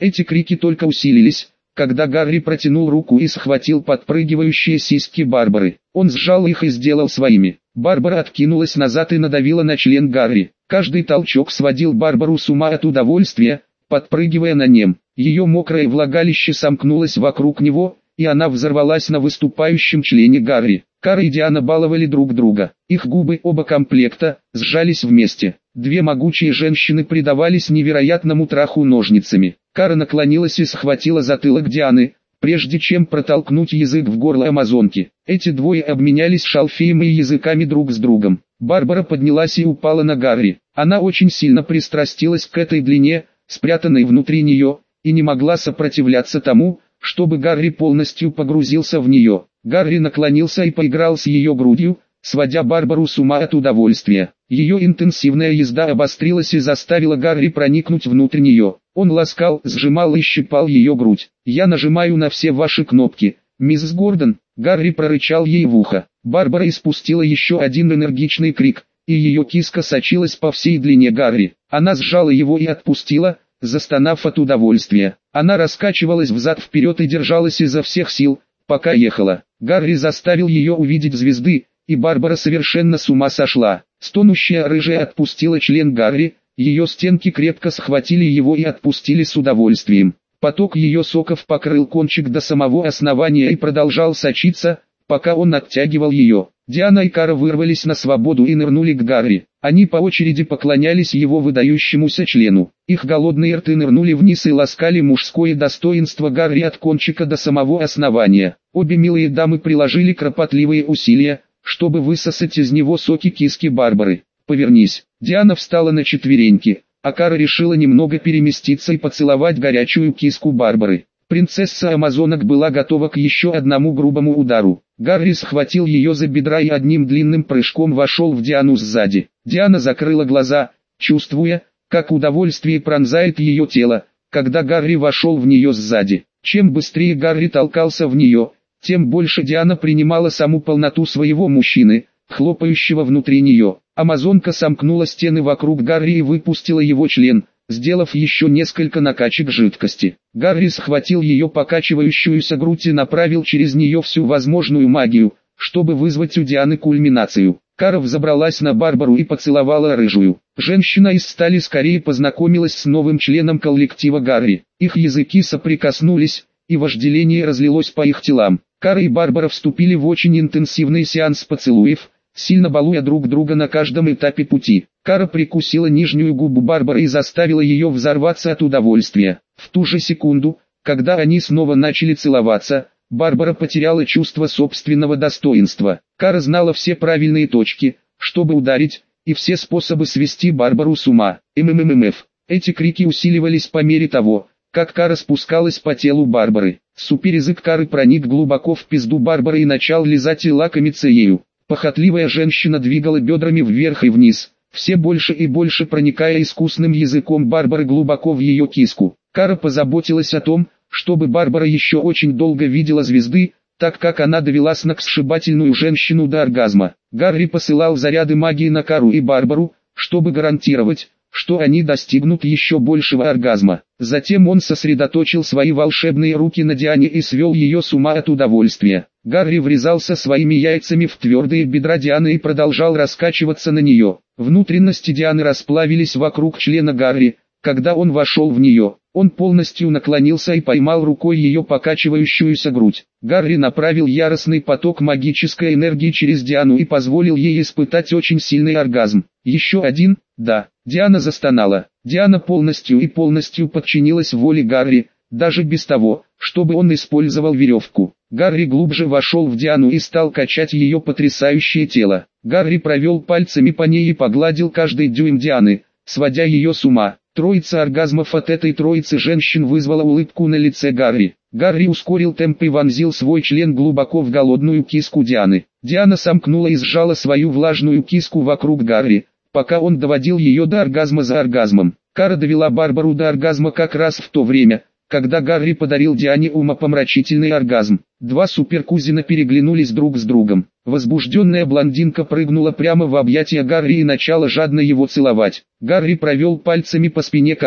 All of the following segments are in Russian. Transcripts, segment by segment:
Эти крики только усилились, когда Гарри протянул руку и схватил подпрыгивающие сиськи Барбары. Он сжал их и сделал своими. Барбара откинулась назад и надавила на член Гарри. Каждый толчок сводил Барбару с ума от удовольствия, подпрыгивая на нем. Ее мокрое влагалище сомкнулось вокруг него, и она взорвалась на выступающем члене Гарри. Кара и Диана баловали друг друга. Их губы оба комплекта сжались вместе. Две могучие женщины предавались невероятному траху ножницами. Кара наклонилась и схватила затылок Дианы, прежде чем протолкнуть язык в горло амазонки. Эти двое обменялись шалфеем и языками друг с другом. Барбара поднялась и упала на Гарри. Она очень сильно пристрастилась к этой длине, спрятанной внутри нее, и не могла сопротивляться тому, чтобы Гарри полностью погрузился в нее. Гарри наклонился и поиграл с ее грудью, сводя Барбару с ума от удовольствия. Ее интенсивная езда обострилась и заставила Гарри проникнуть внутрь нее. Он ласкал, сжимал и щипал ее грудь. «Я нажимаю на все ваши кнопки, мисс Гордон», — Гарри прорычал ей в ухо. Барбара испустила еще один энергичный крик, и ее киска сочилась по всей длине Гарри. Она сжала его и отпустила, застонав от удовольствия. Она раскачивалась взад-вперед и держалась изо всех сил, пока ехала. Гарри заставил ее увидеть звезды, и Барбара совершенно с ума сошла. Стонущая рыжая отпустила член Гарри, ее стенки крепко схватили его и отпустили с удовольствием. Поток ее соков покрыл кончик до самого основания и продолжал сочиться, пока он оттягивал ее. Диана и Кара вырвались на свободу и нырнули к Гарри. Они по очереди поклонялись его выдающемуся члену. Их голодные рты нырнули вниз и ласкали мужское достоинство Гарри от кончика до самого основания. Обе милые дамы приложили кропотливые усилия, чтобы высосать из него соки киски Барбары. «Повернись». Диана встала на четвереньки, а Кара решила немного переместиться и поцеловать горячую киску Барбары. Принцесса амазонок была готова к еще одному грубому удару. Гарри схватил ее за бедра и одним длинным прыжком вошел в Диану сзади. Диана закрыла глаза, чувствуя, как удовольствие пронзает ее тело, когда Гарри вошел в нее сзади. Чем быстрее Гарри толкался в нее, тем больше Диана принимала саму полноту своего мужчины, хлопающего внутри нее. Амазонка сомкнула стены вокруг Гарри и выпустила его член, сделав еще несколько накачек жидкости. Гарри схватил ее покачивающуюся грудь и направил через нее всю возможную магию, чтобы вызвать у Дианы кульминацию. Кара взобралась на Барбару и поцеловала рыжую. Женщина из стали скорее познакомилась с новым членом коллектива Гарри. Их языки соприкоснулись, и вожделение разлилось по их телам. Кара и Барбара вступили в очень интенсивный сеанс поцелуев, сильно балуя друг друга на каждом этапе пути. Кара прикусила нижнюю губу Барбары и заставила ее взорваться от удовольствия. В ту же секунду, когда они снова начали целоваться, Барбара потеряла чувство собственного достоинства. Кара знала все правильные точки, чтобы ударить, и все способы свести Барбару с ума. МММФ. Эти крики усиливались по мере того, как Кара спускалась по телу Барбары. Суперязык Кары проник глубоко в пизду Барбары и начал лизать и лакомиться ею. Похотливая женщина двигала бедрами вверх и вниз, все больше и больше проникая искусным языком Барбары глубоко в ее киску. Кара позаботилась о том, чтобы Барбара еще очень долго видела звезды, так как она довела сногсшибательную женщину до оргазма. Гарри посылал заряды магии на Кару и Барбару, чтобы гарантировать, что они достигнут еще большего оргазма. Затем он сосредоточил свои волшебные руки на Диане и свел ее с ума от удовольствия. Гарри врезался своими яйцами в твердые бедра Дианы и продолжал раскачиваться на нее. Внутренности Дианы расплавились вокруг члена Гарри, когда он вошел в нее. Он полностью наклонился и поймал рукой ее покачивающуюся грудь. Гарри направил яростный поток магической энергии через Диану и позволил ей испытать очень сильный оргазм. Еще один, да. Диана застонала. Диана полностью подчинилась воле Гарри, даже без того, чтобы он использовал веревку. Гарри глубже вошел в Диану и стал качать ее потрясающее тело. Гарри провел пальцами по ней и погладил каждый дюйм Дианы, сводя ее с ума. Троица оргазмов от этой троицы женщин вызвала улыбку на лице Гарри. Гарри ускорил темп и вонзил свой член глубоко в голодную киску Дианы. Диана сомкнула и сжала свою влажную киску вокруг Гарри, пока он доводил ее до оргазма за оргазмом. Кара довела Барбару до оргазма как раз в то время, когда Гарри подарил Диане умопомрачительный оргазм. Два суперкузина переглянулись друг с другом. Возбужденная блондинка прыгнула прямо в объятия Гарри и начала жадно его целовать. Гарри провел пальцами по спине Кары,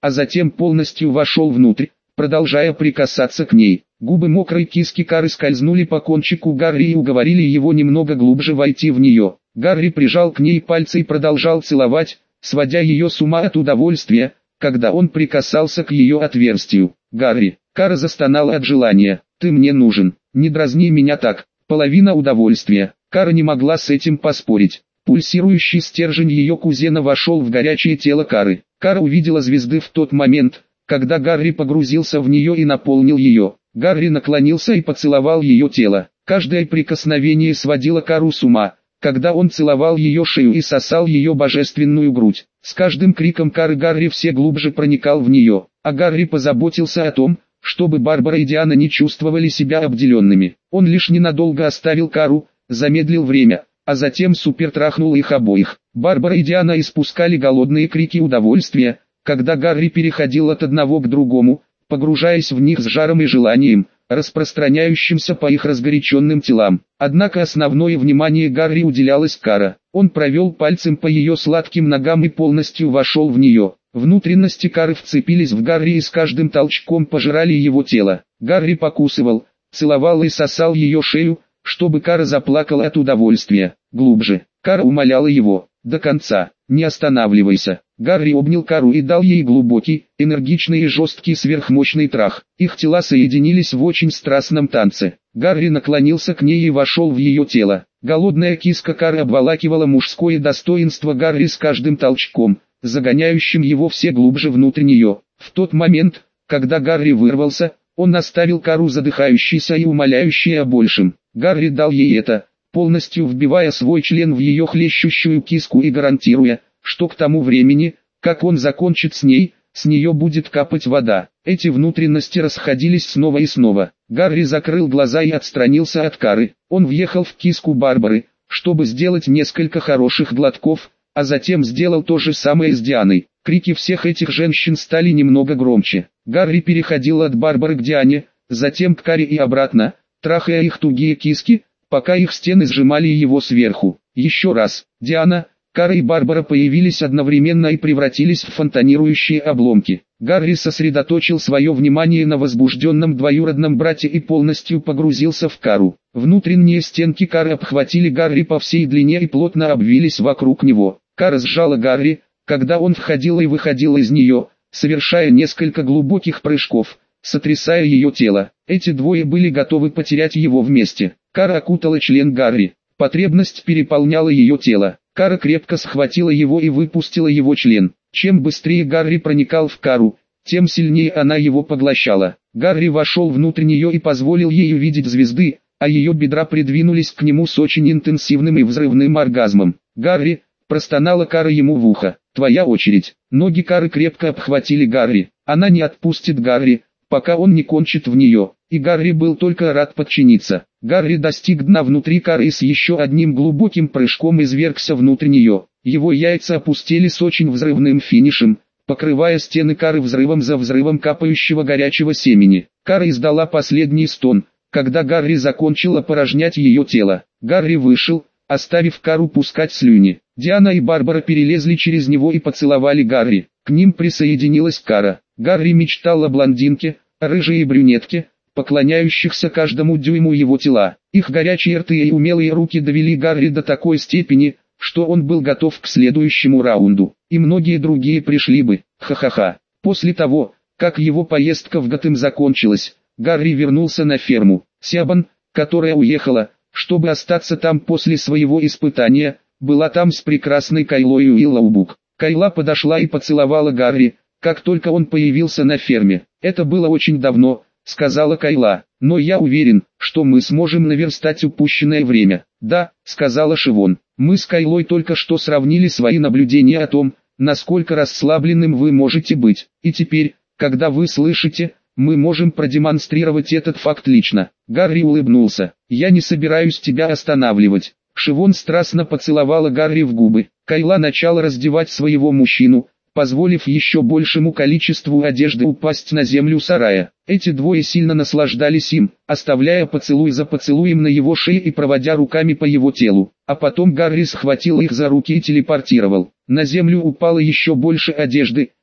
а затем полностью вошел внутрь, продолжая прикасаться к ней. Губы мокрой киски Кары скользнули по кончику Гарри и уговорили его немного глубже войти в нее. Гарри прижал к ней пальцы и продолжал целовать, сводя ее с ума от удовольствия, когда он прикасался к ее отверстию. «Гарри!» Кара застонала от желания. «Ты мне нужен, не дразни меня так, половина удовольствия». Кара не могла с этим поспорить. Пульсирующий стержень ее кузена вошел в горячее тело Кары. Кара увидела звезды в тот момент, когда Гарри погрузился в нее и наполнил ее. Гарри наклонился и поцеловал ее тело. Каждое прикосновение сводило Кару с ума, когда он целовал ее шею и сосал ее божественную грудь. С каждым криком Кары Гарри все глубже проникал в нее, а Гарри позаботился о том, чтобы Барбара и Диана не чувствовали себя обделенными. Он лишь ненадолго оставил Кару, замедлил время, а затем супертрахнул их обоих. Барбара и Диана испускали голодные крики удовольствия, когда Гарри переходил от одного к другому, погружаясь в них с жаром и желанием, распространяющимся по их разгоряченным телам. Однако основное внимание Гарри уделялось Кара. Он провел пальцем по ее сладким ногам и полностью вошел в нее. Внутренности Кары вцепились в Гарри и с каждым толчком пожирали его тело. Гарри покусывал, целовал и сосал ее шею, чтобы Кара заплакала от удовольствия. Глубже. Кара умоляла его. До конца. Не останавливайся. Гарри обнял Кару и дал ей глубокий, энергичный и жесткий сверхмощный трах. Их тела соединились в очень страстном танце. Гарри наклонился к ней и вошел в ее тело. Голодная киска Кары обволакивала мужское достоинство Гарри с каждым толчком, загоняющим его все глубже внутрь нее. В тот момент, когда Гарри вырвался, он оставил Кару задыхающейся и умоляющей о большем. Гарри дал ей это, полностью вбивая свой член в ее хлещущую киску и гарантируя, что к тому времени, как он закончит с нее будет капать вода. Эти внутренности расходились снова и снова. Гарри закрыл глаза и отстранился от Кары. Он въехал в киску Барбары, чтобы сделать несколько хороших глотков, а затем сделал то же самое с Дианой. Крики всех этих женщин стали немного громче. Гарри переходил от Барбары к Диане, затем к Каре и обратно, трахая их тугие киски, пока их стены сжимали его сверху. Еще раз. Диана, Кара и Барбара появились одновременно и превратились в фонтанирующие обломки. Гарри сосредоточил свое внимание на возбужденном двоюродном брате и полностью погрузился в Кару. Внутренние стенки Кары обхватили Гарри по всей длине и плотно обвились вокруг него. Кара сжала Гарри, когда он входил и выходил из нее, совершая несколько глубоких прыжков, сотрясая ее тело. Эти двое были готовы потерять его вместе. Кара окутала член Гарри. Потребность переполняла ее тело. Кара крепко схватила его и выпустила его член. Чем быстрее Гарри проникал в Кару, тем сильнее она его поглощала. Гарри вошел внутрь нее и позволил ей увидеть звезды, а ее бедра придвинулись к нему с очень интенсивным и взрывным оргазмом. «Гарри!» – простонала Кара ему в ухо. «Твоя очередь». Ноги Кары крепко обхватили Гарри. Она не отпустит Гарри, пока он не кончит в нее. И Гарри был только рад подчиниться. Гарри достиг дна внутри Кары и с еще одним глубоким прыжком извергся внутрь нее. Его яйца опустили с очень взрывным финишем, покрывая стены Кары взрывом за взрывом капающего горячего семени. Кара издала последний стон, когда Гарри закончил опорожнять ее тело. Гарри вышел, оставив Кару пускать слюни. Диана и Барбара перелезли через него и поцеловали Гарри. К ним присоединилась Кара. Гарри мечтал о блондинке, рыжей и брюнетке, поклоняющихся каждому дюйму его тела. Их горячие рты и умелые руки довели Гарри до такой степени, что он был готов к следующему раунду. И многие другие пришли бы. Ха-ха-ха. После того, как его поездка в Готэм закончилась, Гарри вернулся на ферму. Сиабан, которая уехала, чтобы остаться там после своего испытания, была там с прекрасной Кайлой Уиллоубук. Кайла подошла и поцеловала Гарри, как только он появился на ферме. «Это было очень давно», — сказала Кайла, — «но я уверен, что мы сможем наверстать упущенное время». «Да», — сказала Шивон, — «мы с Кайлой только что сравнили свои наблюдения о том, насколько расслабленным вы можете быть. И теперь, когда вы слышите, мы можем продемонстрировать этот факт лично». Гарри улыбнулся. «Я не собираюсь тебя останавливать». Шивон страстно поцеловала Гарри в губы. Кайла начала раздевать своего мужчину, позволив еще большему количеству одежды упасть на землю сарая. Эти двое сильно наслаждались им, оставляя поцелуй за поцелуем на его шее и проводя руками по его телу. А потом Гарри схватил их за руки и телепортировал. На землю упало еще больше одежды,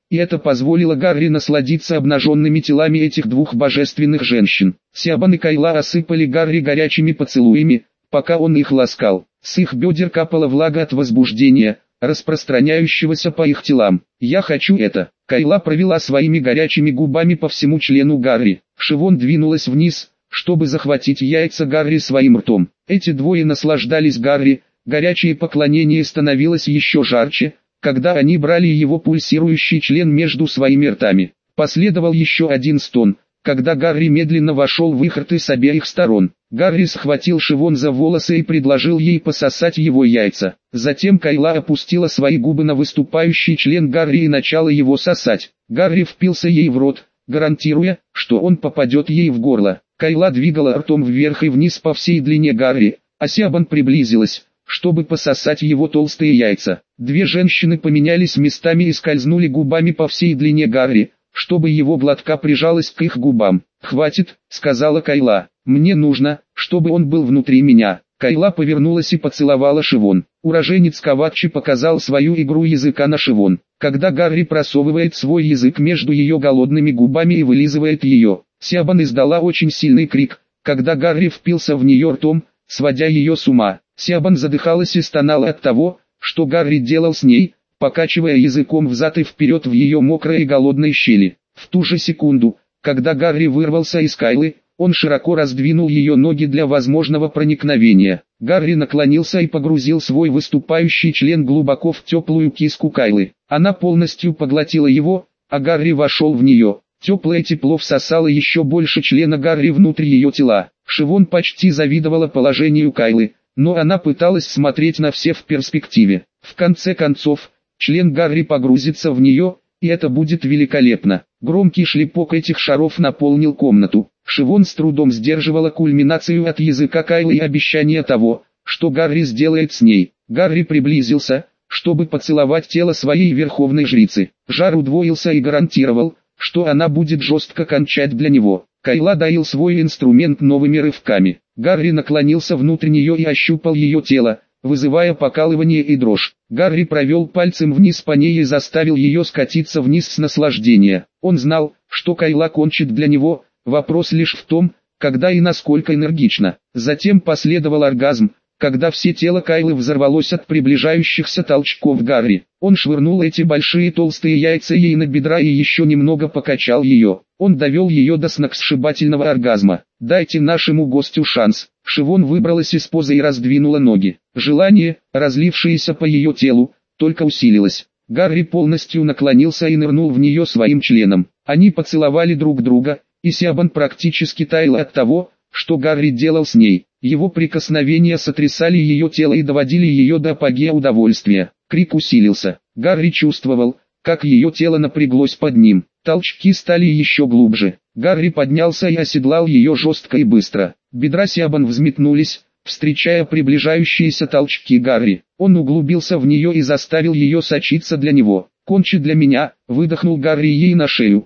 и это позволило Гарри насладиться обнаженными телами этих двух божественных женщин. Сиабан и Кайла осыпали Гарри горячими поцелуями, пока он их ласкал. С их бедер капала влага от возбуждения, распространяющегося по их телам. «Я хочу это». Кайла провела своими горячими губами по всему члену Гарри. Шивон двинулась вниз, чтобы захватить яйца Гарри своим ртом. Эти двое наслаждались Гарри, горячее поклонение становилось еще жарче, когда они брали его пульсирующий член между своими ртами. Последовал еще один стон, когда Гарри медленно вошел в их рты с обеих сторон. Гарри схватил Шивон за волосы и предложил ей пососать его яйца. Затем Кайла опустила свои губы на выступающий член Гарри и начала его сосать. Гарри впился ей в рот, гарантируя, что он попадет ей в горло. Кайла двигала ртом вверх и вниз по всей длине Гарри, а Сиабан приблизилась, чтобы пососать его толстые яйца. Две женщины поменялись местами и скользнули губами по всей длине Гарри, чтобы его глотка прижалась к их губам. «Хватит», — сказала Кайла, — «мне нужно, чтобы он был внутри меня». Кайла повернулась и поцеловала Шивон. Уроженец Каватчи показал свою игру языка на Шивон. Когда Гарри просовывает свой язык между ее голодными губами и вылизывает ее, Сиабан издала очень сильный крик, когда Гарри впился в нее ртом, сводя ее с ума. Сиабан задыхалась и стонала от того, что Гарри делал с ней, покачивая языком взад и вперед в ее мокрой и голодной щели. В ту же секунду, когда Гарри вырвался из Кайлы, он широко раздвинул ее ноги для возможного проникновения. Гарри наклонился и погрузил свой выступающий член глубоко в теплую киску Кайлы. Она полностью поглотила его, а Гарри вошел в нее. Теплое тепло всосало еще больше члена Гарри внутрь ее тела. Шивон почти завидовала положению Кайлы, но она пыталась смотреть на все в перспективе. В конце концов, член Гарри погрузится в нее, и это будет великолепно. Громкий шлепок этих шаров наполнил комнату. Шивон с трудом сдерживала кульминацию от языка Кайлы и обещание того, что Гарри сделает с ней. Гарри приблизился, чтобы поцеловать тело своей верховной жрицы. Жар удвоился и гарантировал, что она будет жестко кончать для него. Кайла доил свой инструмент новыми рывками. Гарри наклонился внутрь нее и ощупал ее тело, вызывая покалывание и дрожь. Гарри провел пальцем вниз по ней и заставил ее скатиться вниз с наслаждения. Он знал, что Кайла кончит для него, вопрос лишь в том, когда и насколько энергично. Затем последовал оргазм, когда все тело Кайлы взорвалось от приближающихся толчков Гарри. Он швырнул эти большие толстые яйца ей на бедра и еще немного покачал ее. Он довел ее до сногсшибательного оргазма. «Дайте нашему гостю шанс». Шивон выбралась из позы и раздвинула ноги. Желание, разлившееся по ее телу, только усилилось. Гарри полностью наклонился и нырнул в нее своим членом. Они поцеловали друг друга, и Сиабан практически таяла от того, что Гарри делал с ней. Его прикосновения сотрясали ее тело и доводили ее до апогея удовольствия. Крик усилился. Гарри чувствовал, как ее тело напряглось под ним. Толчки стали еще глубже. Гарри поднялся и оседлал ее жестко и быстро. Бедра Сиабан взметнулись, встречая приближающиеся толчки Гарри. Он углубился в нее и заставил ее сочиться для него. «Кончи для меня», — выдохнул Гарри ей на шею.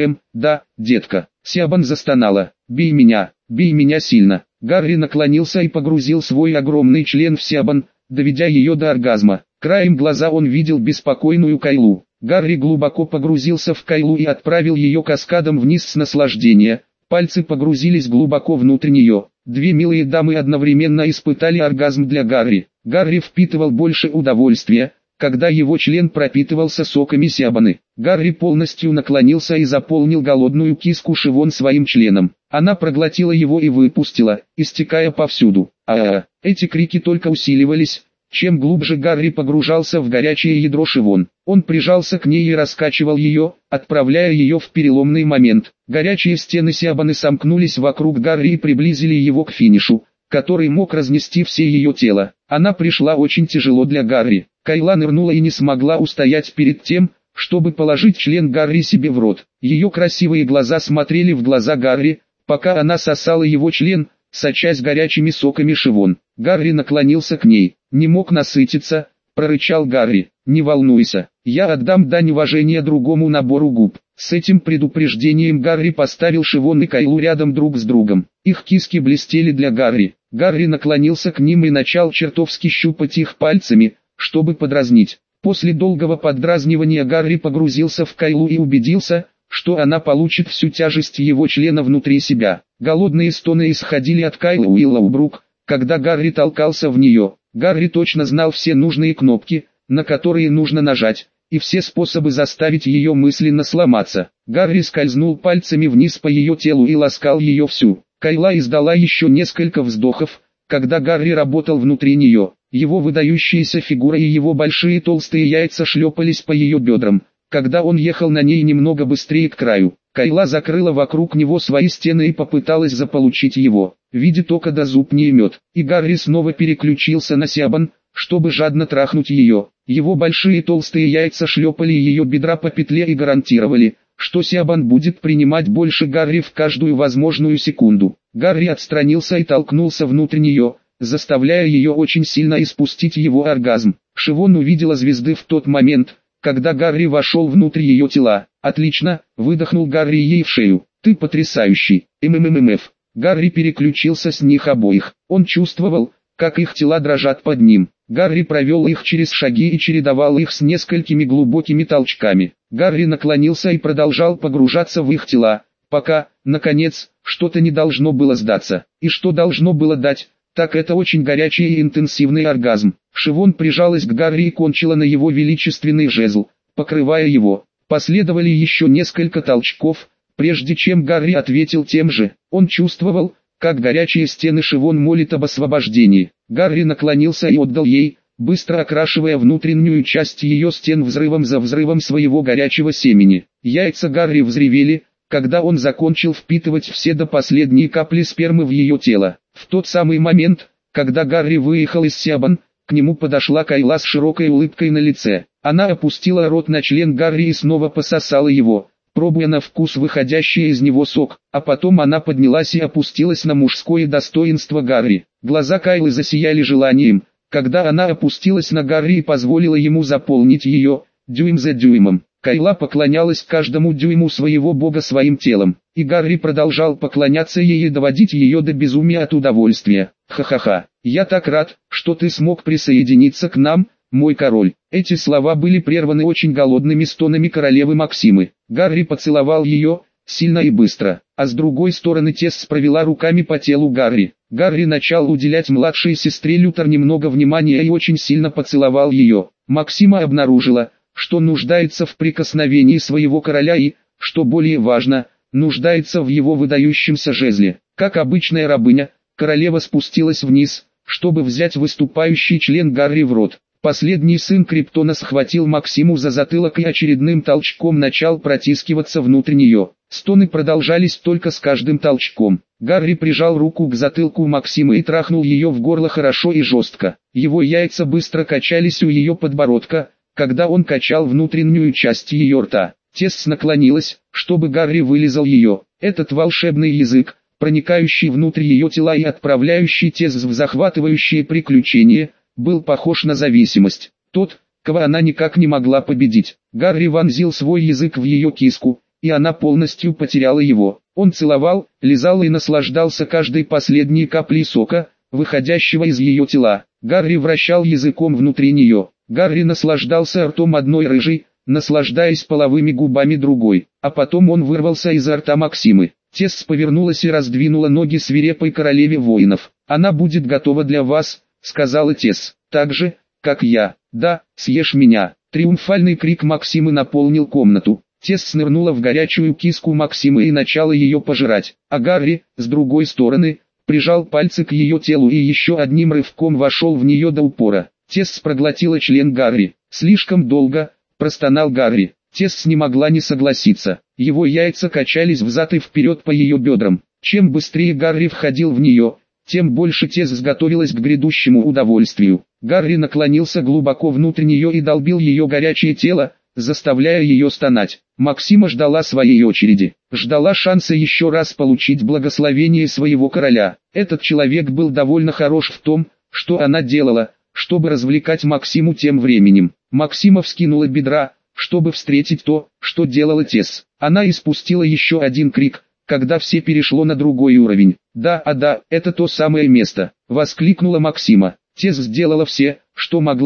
Да, детка». Сиабан застонала. Бей меня сильно». Гарри наклонился и погрузил свой огромный член в Сиабан, доведя ее до оргазма. Краем глаза он видел беспокойную Кайлу. Гарри глубоко погрузился в Кайлу и отправил ее каскадом вниз с наслаждения. Пальцы погрузились глубоко внутрь нее. Две милые дамы одновременно испытали оргазм для Гарри. Гарри впитывал больше удовольствия, когда его член пропитывался соками Сиабаны. Гарри полностью наклонился и заполнил голодную киску Шивон своим членом. Она проглотила его и выпустила, истекая повсюду. Эти крики только усиливались, чем глубже Гарри погружался в горячее ядро Шивон. Он прижался к ней и раскачивал ее, отправляя ее в переломный момент. Горячие стены Сиабаны сомкнулись вокруг Гарри и приблизили его к финишу, который мог разнести все ее тело. Она пришла очень тяжело для Гарри. Кайла нырнула и не смогла устоять перед тем, чтобы положить член Гарри себе в рот. Ее красивые глаза смотрели в глаза Гарри, пока она сосала его член, сочась горячими соками Шивон. Гарри наклонился к ней. «Не мог насытиться», — прорычал Гарри. «Не волнуйся, я отдам дань уважения другому набору губ». С этим предупреждением Гарри поставил Шивон и Кайлу рядом друг с другом. Их киски блестели для Гарри. Гарри наклонился к ним и начал чертовски щупать их пальцами, чтобы подразнить. После долгого поддразнивания Гарри погрузился в Кайлу и убедился, что она получит всю тяжесть его члена внутри себя. Голодные стоны исходили от Кайлы Уиллоубрук, когда Гарри толкался в нее. Гарри точно знал все нужные кнопки, на которые нужно нажать, и все способы заставить ее мысленно сломаться. Гарри скользнул пальцами вниз по ее телу и ласкал ее всю. Кайла издала еще несколько вздохов, когда Гарри работал внутри нее. Его выдающаяся фигура и его большие толстые яйца шлепались по ее бедрам, когда он ехал на ней немного быстрее к краю. Кайла закрыла вокруг него свои стены и попыталась заполучить его. Видит око да зуб не имет. И Гарри снова переключился на Сиабан, чтобы жадно трахнуть ее. Его большие толстые яйца шлепали ее бедра по петле и гарантировали, что Сиабан будет принимать больше Гарри в каждую возможную секунду. Гарри отстранился и толкнулся внутрь нее, заставляя ее очень сильно испустить его оргазм. Шивон увидела звезды в тот момент, когда Гарри вошел внутрь ее тела. «Отлично!» – выдохнул Гарри ей в шею. «Ты потрясающий!» МММФ. Гарри переключился с них обоих. Он чувствовал, как их тела дрожат под ним. Гарри провел их через шаги и чередовал их с несколькими глубокими толчками. Гарри наклонился и продолжал погружаться в их тела, пока, наконец, что-то не должно было сдаться. И что должно было дать, так это очень горячий и интенсивный оргазм. Шивон прижалась к Гарри и кончила на его величественный жезл, покрывая его. Последовали еще несколько толчков, прежде чем Гарри ответил тем же. Он чувствовал, как горячие стены Шивон молит об освобождении. Гарри наклонился и отдал ей, быстро окрашивая внутреннюю часть ее стен взрывом за взрывом своего горячего семени. Яйца Гарри взревели, когда он закончил впитывать все до последней капли спермы в ее тело. В тот самый момент, когда Гарри выехал из Сиабан, к нему подошла Кайла с широкой улыбкой на лице. Она опустила рот на член Гарри и снова пососала его, пробуя на вкус выходящий из него сок, а потом она поднялась и опустилась на мужское достоинство Гарри. Глаза Кайлы засияли желанием, когда она опустилась на Гарри и позволила ему заполнить ее, дюйм за дюймом. Кайла поклонялась каждому дюйму своего бога своим телом, и Гарри продолжал поклоняться ей и доводить ее до безумия от удовольствия. «Ха-ха-ха, я так рад, что ты смог присоединиться к нам, мой король». Эти слова были прерваны очень голодными стонами королевы Максимы. Гарри поцеловал ее, сильно и быстро, а с другой стороны Тесс провела руками по телу Гарри. Гарри начал уделять младшей сестре Лютер немного внимания и очень сильно поцеловал ее. Максима обнаружила, что нуждается в прикосновении своего короля и, что более важно, нуждается в его выдающемся жезле. Как обычная рабыня, королева спустилась вниз, чтобы взять выступающий член Гарри в рот. Последний сын Криптона схватил Максиму за затылок и очередным толчком начал протискиваться внутрь нее. Стоны продолжались только с каждым толчком. Гарри прижал руку к затылку Максимы и трахнул ее в горло хорошо и жестко. Его яйца быстро качались у ее подбородка, когда он качал внутреннюю часть ее рта. Тесс наклонилась, чтобы Гарри вылизал ее. Этот волшебный язык, проникающий внутрь ее тела и отправляющий Тесс в захватывающие приключения, был похож на зависимость. Тот, кого она никак не могла победить. Гарри вонзил свой язык в ее киску, и она полностью потеряла его. Он целовал, лизал и наслаждался каждой последней каплей сока, выходящего из ее тела. Гарри вращал языком внутри нее. Гарри наслаждался ртом одной рыжей, наслаждаясь половыми губами другой. А потом он вырвался изо рта Максимы. Тесс повернулась и раздвинула ноги свирепой королеве воинов. «Она будет готова для вас», — сказала Тесс. «Так же, как я. Да, съешь меня». Триумфальный крик Максимы наполнил комнату. Тесс снырнула в горячую киску Максимы и начала ее пожирать. А Гарри, с другой стороны, прижал пальцы к ее телу и еще одним рывком вошел в нее до упора. Тесс проглотила член Гарри. «Слишком долго», — простонал Гарри. Тесс не могла не согласиться. Его яйца качались взад и вперед по ее бедрам. Чем быстрее Гарри входил в нее, тем больше Тесс готовилась к грядущему удовольствию. Гарри наклонился глубоко внутрь нее и долбил ее горячее тело, заставляя ее стонать. Максима ждала своей очереди. Ждала шанса еще раз получить благословение своего короля. Этот человек был довольно хорош в том, что она делала, чтобы развлекать Максиму тем временем. Максима вскинула бедра, чтобы встретить то, что делала Тесс. Она испустила еще один крик, когда все перешло на другой уровень. «Да, это то самое место!» — воскликнула Максима. Тесс сделала все, что могла,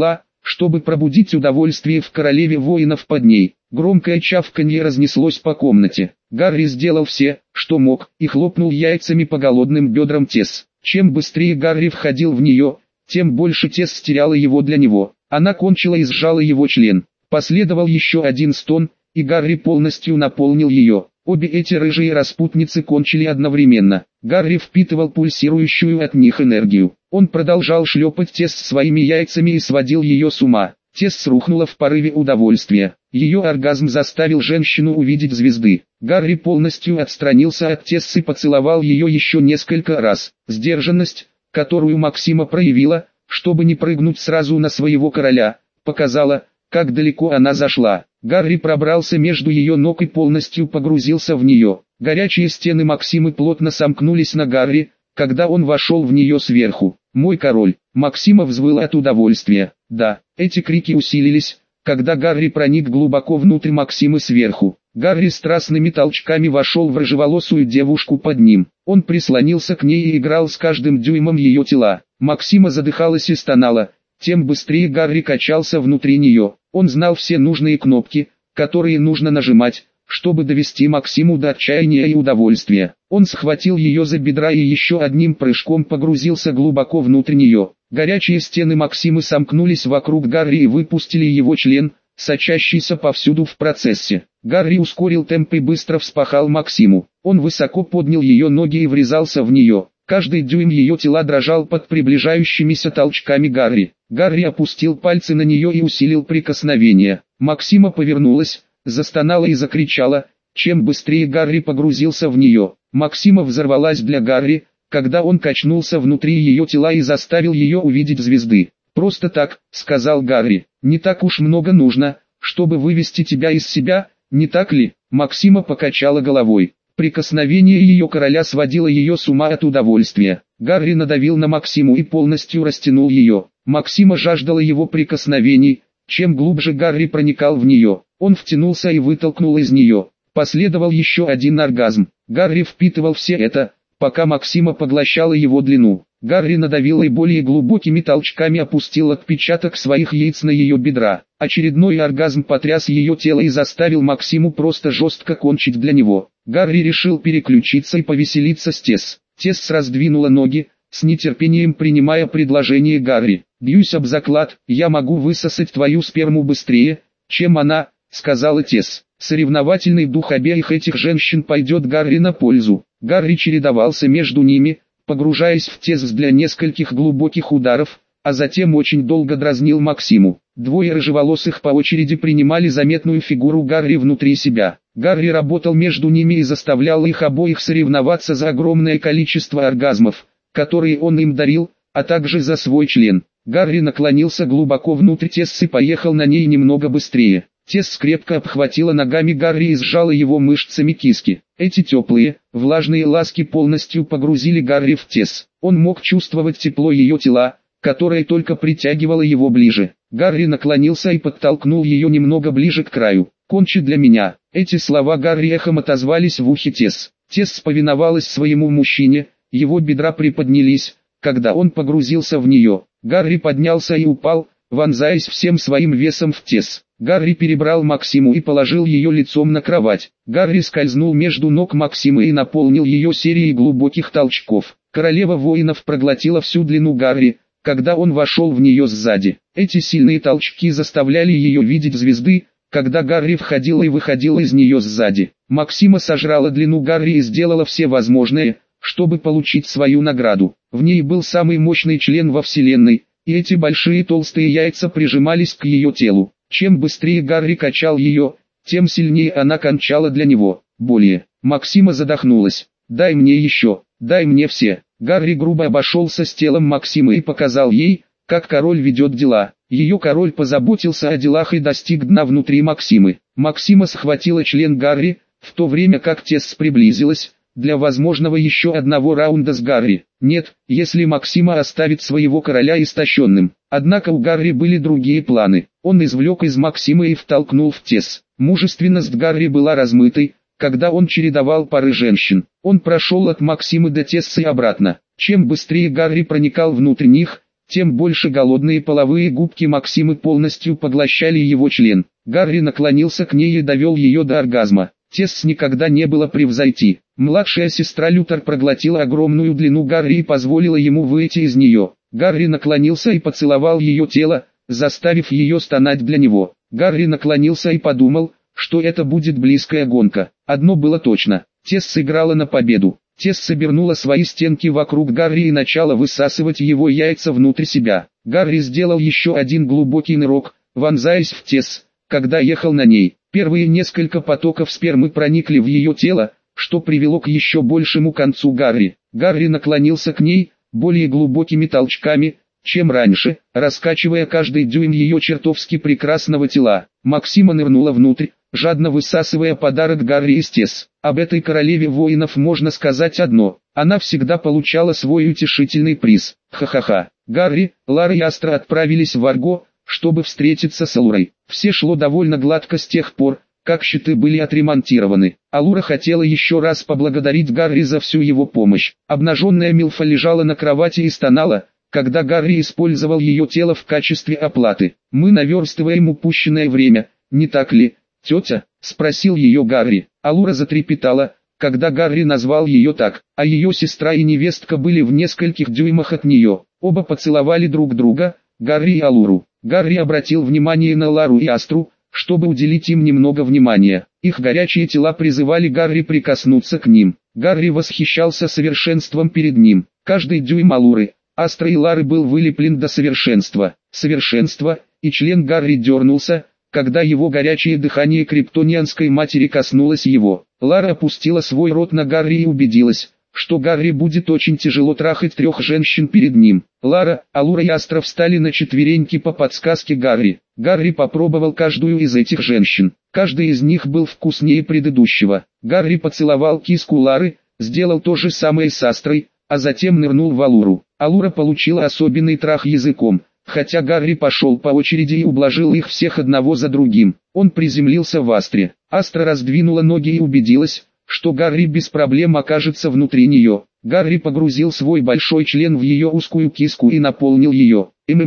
чтобы пробудить удовольствие в королеве воинов под ней. Громкое чавканье разнеслось по комнате. Гарри сделал все, что мог, и хлопнул яйцами по голодным бедрам Тесс. Чем быстрее Гарри входил в нее, тем больше Тесс стеряла его для него. Она кончила и сжала его член. Последовал еще один стон, и Гарри полностью наполнил ее. Обе эти рыжие распутницы кончили одновременно. Гарри впитывал пульсирующую от них энергию. Он продолжал шлепать Тесс своими яйцами и сводил ее с ума. Тесс рухнула в порыве удовольствия. Ее оргазм заставил женщину увидеть звезды. Гарри полностью отстранился от Тесс и поцеловал ее еще несколько раз. Сдержанность, которую Максима проявила, чтобы не прыгнуть сразу на своего короля, показала, как далеко она зашла. Гарри пробрался между ее ног и полностью погрузился в нее. Горячие стены Максимы плотно сомкнулись на Гарри, когда он вошел в нее сверху. «Мой король!» Максима взвыла от удовольствия. Да, эти крики усилились, когда Гарри проник глубоко внутрь Максимы сверху. Гарри страстными толчками вошел в рыжеволосую девушку под ним. Он прислонился к ней и играл с каждым дюймом ее тела. Максима задыхалась и стонала, тем быстрее Гарри качался внутри нее. Он знал все нужные кнопки, которые нужно нажимать, чтобы довести Максиму до отчаяния и удовольствия. Он схватил ее за бедра и еще одним прыжком погрузился глубоко внутрь нее. Горячие стены Максимы сомкнулись вокруг Гарри и выпустили его член, сочащийся повсюду в процессе. Гарри ускорил темп и быстро вспахал Максиму. Он высоко поднял ее ноги и врезался в нее. Каждый дюйм ее тела дрожал под приближающимися толчками Гарри. Гарри опустил пальцы на нее и усилил прикосновение. Максима повернулась, застонала и закричала. Чем быстрее Гарри погрузился в нее, Максима взорвалась для Гарри, когда он качнулся внутри ее тела и заставил ее увидеть звезды. «Просто так», — сказал Гарри, — «не так уж много нужно, чтобы вывести тебя из себя, не так ли?» Максима покачала головой. Прикосновение ее короля сводило ее с ума от удовольствия. Гарри надавил на Максиму и полностью растянул ее. Максима жаждала его прикосновений. Чем глубже Гарри проникал в нее, он втянулся и вытолкнул из нее. Последовал еще один оргазм. Гарри впитывал все это, пока Максима поглощала его длину. Гарри надавил и более глубокими толчками опустил отпечаток своих яиц на ее бедра. Очередной оргазм потряс ее тело и заставил Максиму просто жестко кончить для него. Гарри решил переключиться и повеселиться с Тесс. Тесс раздвинула ноги, с нетерпением принимая предложение Гарри. «Бьюсь об заклад, я могу высосать твою сперму быстрее, чем она», — сказала Тесс. Соревновательный дух обеих этих женщин пойдет Гарри на пользу. Гарри чередовался между ними, погружаясь в Тесс для нескольких глубоких ударов, а затем очень долго дразнил Максиму. Двое рыжеволосых по очереди принимали заметную фигуру Гарри внутри себя. Гарри работал между ними и заставлял их обоих соревноваться за огромное количество оргазмов, которые он им дарил, а также за свой член. Гарри наклонился глубоко внутрь Тесс и поехал на ней немного быстрее. Тесс крепко обхватила ногами Гарри и сжала его мышцами киски. Эти теплые, влажные ласки полностью погрузили Гарри в Тесс. Он мог чувствовать тепло ее тела, которое только притягивало его ближе. Гарри наклонился и подтолкнул ее немного ближе к краю. «Кончи для меня». Эти слова Гарри эхом отозвались в ухе Тесс. Тесс повиновалась своему мужчине, его бедра приподнялись, когда он погрузился в нее. Гарри поднялся и упал, вонзаясь всем своим весом в Тесс. Гарри перебрал Максиму и положил ее лицом на кровать. Гарри скользнул между ног Максимы и наполнил ее серией глубоких толчков. Королева воинов проглотила всю длину Гарри, когда он вошел в нее сзади. Эти сильные толчки заставляли ее видеть звезды, когда Гарри входила и выходила из нее сзади. Максима сожрала длину Гарри и сделала все возможное, чтобы получить свою награду. В ней был самый мощный член во вселенной, и эти большие толстые яйца прижимались к ее телу. Чем быстрее Гарри качал ее, тем сильнее она кончала для него. Более. Максима задохнулась. «Дай мне еще, дай мне все». Гарри грубо обошелся с телом Максимы и показал ей, как король ведет дела. Ее король позаботился о делах и достиг дна внутри Максимы. Максима схватила член Гарри, в то время как Тесс приблизилась, для возможного еще одного раунда с Гарри. Нет, если Максима оставит своего короля истощенным. Однако у Гарри были другие планы. Он извлек из Максимы и втолкнул в Тесс. Мужественность Гарри была размытой, когда он чередовал пары женщин. Он прошел от Максимы до Тесс и обратно. Чем быстрее Гарри проникал внутрь них, тем больше голодные половые губки Максимы полностью поглощали его член. Гарри наклонился к ней и довел ее до оргазма. Тесс никогда не было превзойти. Младшая сестра Лютер проглотила огромную длину Гарри и позволила ему выйти из нее. Гарри наклонился и поцеловал ее тело, заставив ее стонать для него. Гарри наклонился и подумал, что это будет близкая гонка. Одно было точно. Тесс сыграла на победу. Тесс собернула свои стенки вокруг Гарри и начала высасывать его яйца внутрь себя. Гарри сделал еще один глубокий нырок, вонзаясь в Тесс, когда ехал на ней. Первые несколько потоков спермы проникли в ее тело, что привело к еще большему концу Гарри. Гарри наклонился к ней, более глубокими толчками, чем раньше, раскачивая каждый дюйм ее чертовски прекрасного тела. Максима нырнула внутрь, жадно высасывая подарок Гарри из Тесс. Об этой королеве воинов можно сказать одно: она всегда получала свой утешительный приз. Ха-ха-ха. Гарри, Лара и Астра отправились в Арго, чтобы встретиться с Алурой. Все шло довольно гладко с тех пор, как щиты были отремонтированы. Алура хотела еще раз поблагодарить Гарри за всю его помощь. Обнаженная Милфа лежала на кровати и стонала, когда Гарри использовал ее тело в качестве оплаты. «Мы наверстываем упущенное время, не так ли, тетя?» — спросил ее Гарри. Алура затрепетала, когда Гарри назвал ее так, а ее сестра и невестка были в нескольких дюймах от нее. Оба поцеловали друг друга, Гарри и Алуру. Гарри обратил внимание на Лару и Астру, чтобы уделить им немного внимания. Их горячие тела призывали Гарри прикоснуться к ним. Гарри восхищался совершенством перед ним. Каждый дюйм Алуры, Астры и Лары был вылеплен до совершенства. Совершенство, и член Гарри дернулся, когда его горячее дыхание криптонианской матери коснулось его. Лара опустила свой рот на Гарри и убедилась, что Гарри будет очень тяжело трахать 3 женщин перед ним. Лара, Алура и Астра встали на четвереньки по подсказке Гарри. Гарри попробовал каждую из этих женщин. Каждый из них был вкуснее предыдущего. Гарри поцеловал киску Лары, сделал то же самое с Астрой, а затем нырнул в Алуру. Алура получила особенный трах языком, хотя Гарри пошел по очереди и ублажил их всех одного за другим. Он приземлился в Астре. Астра раздвинула ноги и убедилась, что Гарри без проблем окажется внутри нее. Гарри погрузил свой большой член в ее узкую киску и наполнил ее.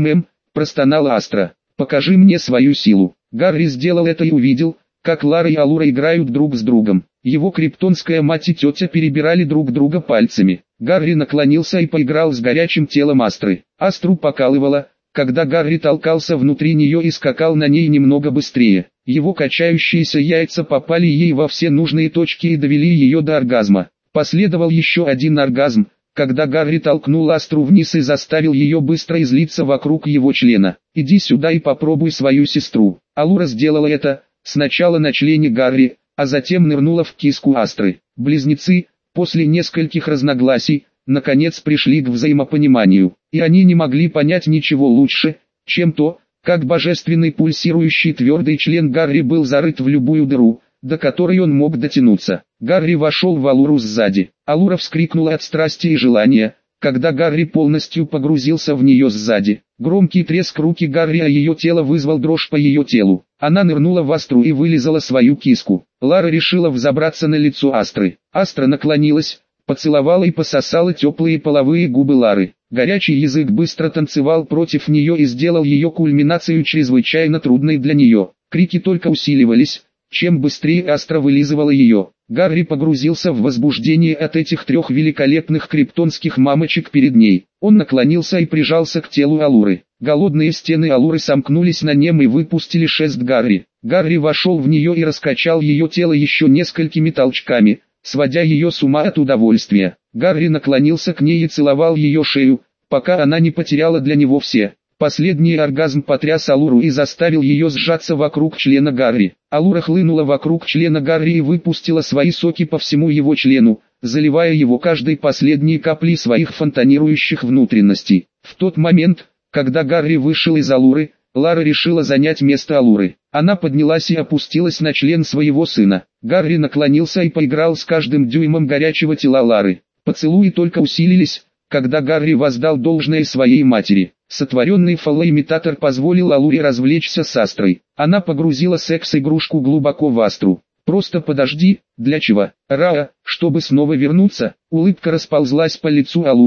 Простонала Астра. «Покажи мне свою силу». Гарри сделал это и увидел, как Лара и Алура играют друг с другом. Его криптонская мать и тетя перебирали друг друга пальцами. Гарри наклонился и поиграл с горячим телом Астры. Астру покалывало, когда Гарри толкался внутри нее и скакал на ней немного быстрее. Его качающиеся яйца попали ей во все нужные точки и довели ее до оргазма. Последовал еще один оргазм, когда Гарри толкнул Астру вниз и заставил ее быстро излиться вокруг его члена. «Иди сюда и попробуй свою сестру». Алура сделала это, сначала на члене Гарри, а затем нырнула в киску Астры. Близнецы, после нескольких разногласий, наконец пришли к взаимопониманию, и они не могли понять ничего лучше, чем то, как божественный пульсирующий твердый член Гарри был зарыт в любую дыру, до которой он мог дотянуться. Гарри вошел в Алуру сзади. Алура вскрикнула от страсти и желания, когда Гарри полностью погрузился в нее сзади. Громкий треск руки Гарри о ее тело вызвал дрожь по ее телу. Она нырнула в Астру и вылизала свою киску. Лара решила взобраться на лицо Астры. Астра наклонилась, поцеловала и пососала теплые половые губы Лары. Горячий язык быстро танцевал против нее и сделал ее кульминацию чрезвычайно трудной для нее. Крики только усиливались, чем быстрее Астра вылизывала ее. Гарри погрузился в возбуждение от этих 3 великолепных криптонских мамочек перед ней. Он наклонился и прижался к телу Алуры. Голодные стены Алуры сомкнулись на нем и выпустили шест Гарри. Гарри вошел в нее и раскачал ее тело еще несколькими толчками, сводя ее с ума от удовольствия. Гарри наклонился к ней и целовал ее шею, пока она не потеряла для него все. Последний оргазм потряс Алуру и заставил ее сжаться вокруг члена Гарри. Алура хлынула вокруг члена Гарри и выпустила свои соки по всему его члену, заливая его каждой последней каплей своих фонтанирующих внутренностей. В тот момент, когда Гарри вышел из Алуры, Лара решила занять место Алуры. Она поднялась и опустилась на член своего сына. Гарри наклонился и поиграл с каждым дюймом горячего тела Лары. Поцелуи только усилились, когда Гарри воздал должное своей матери. Сотворенный фалоимитатор позволил Алуре развлечься с Астрой. Она погрузила секс-игрушку глубоко в Астру. «Просто подожди, для чего? Раа, чтобы снова вернуться?» Улыбка расползлась по лицу Алуры,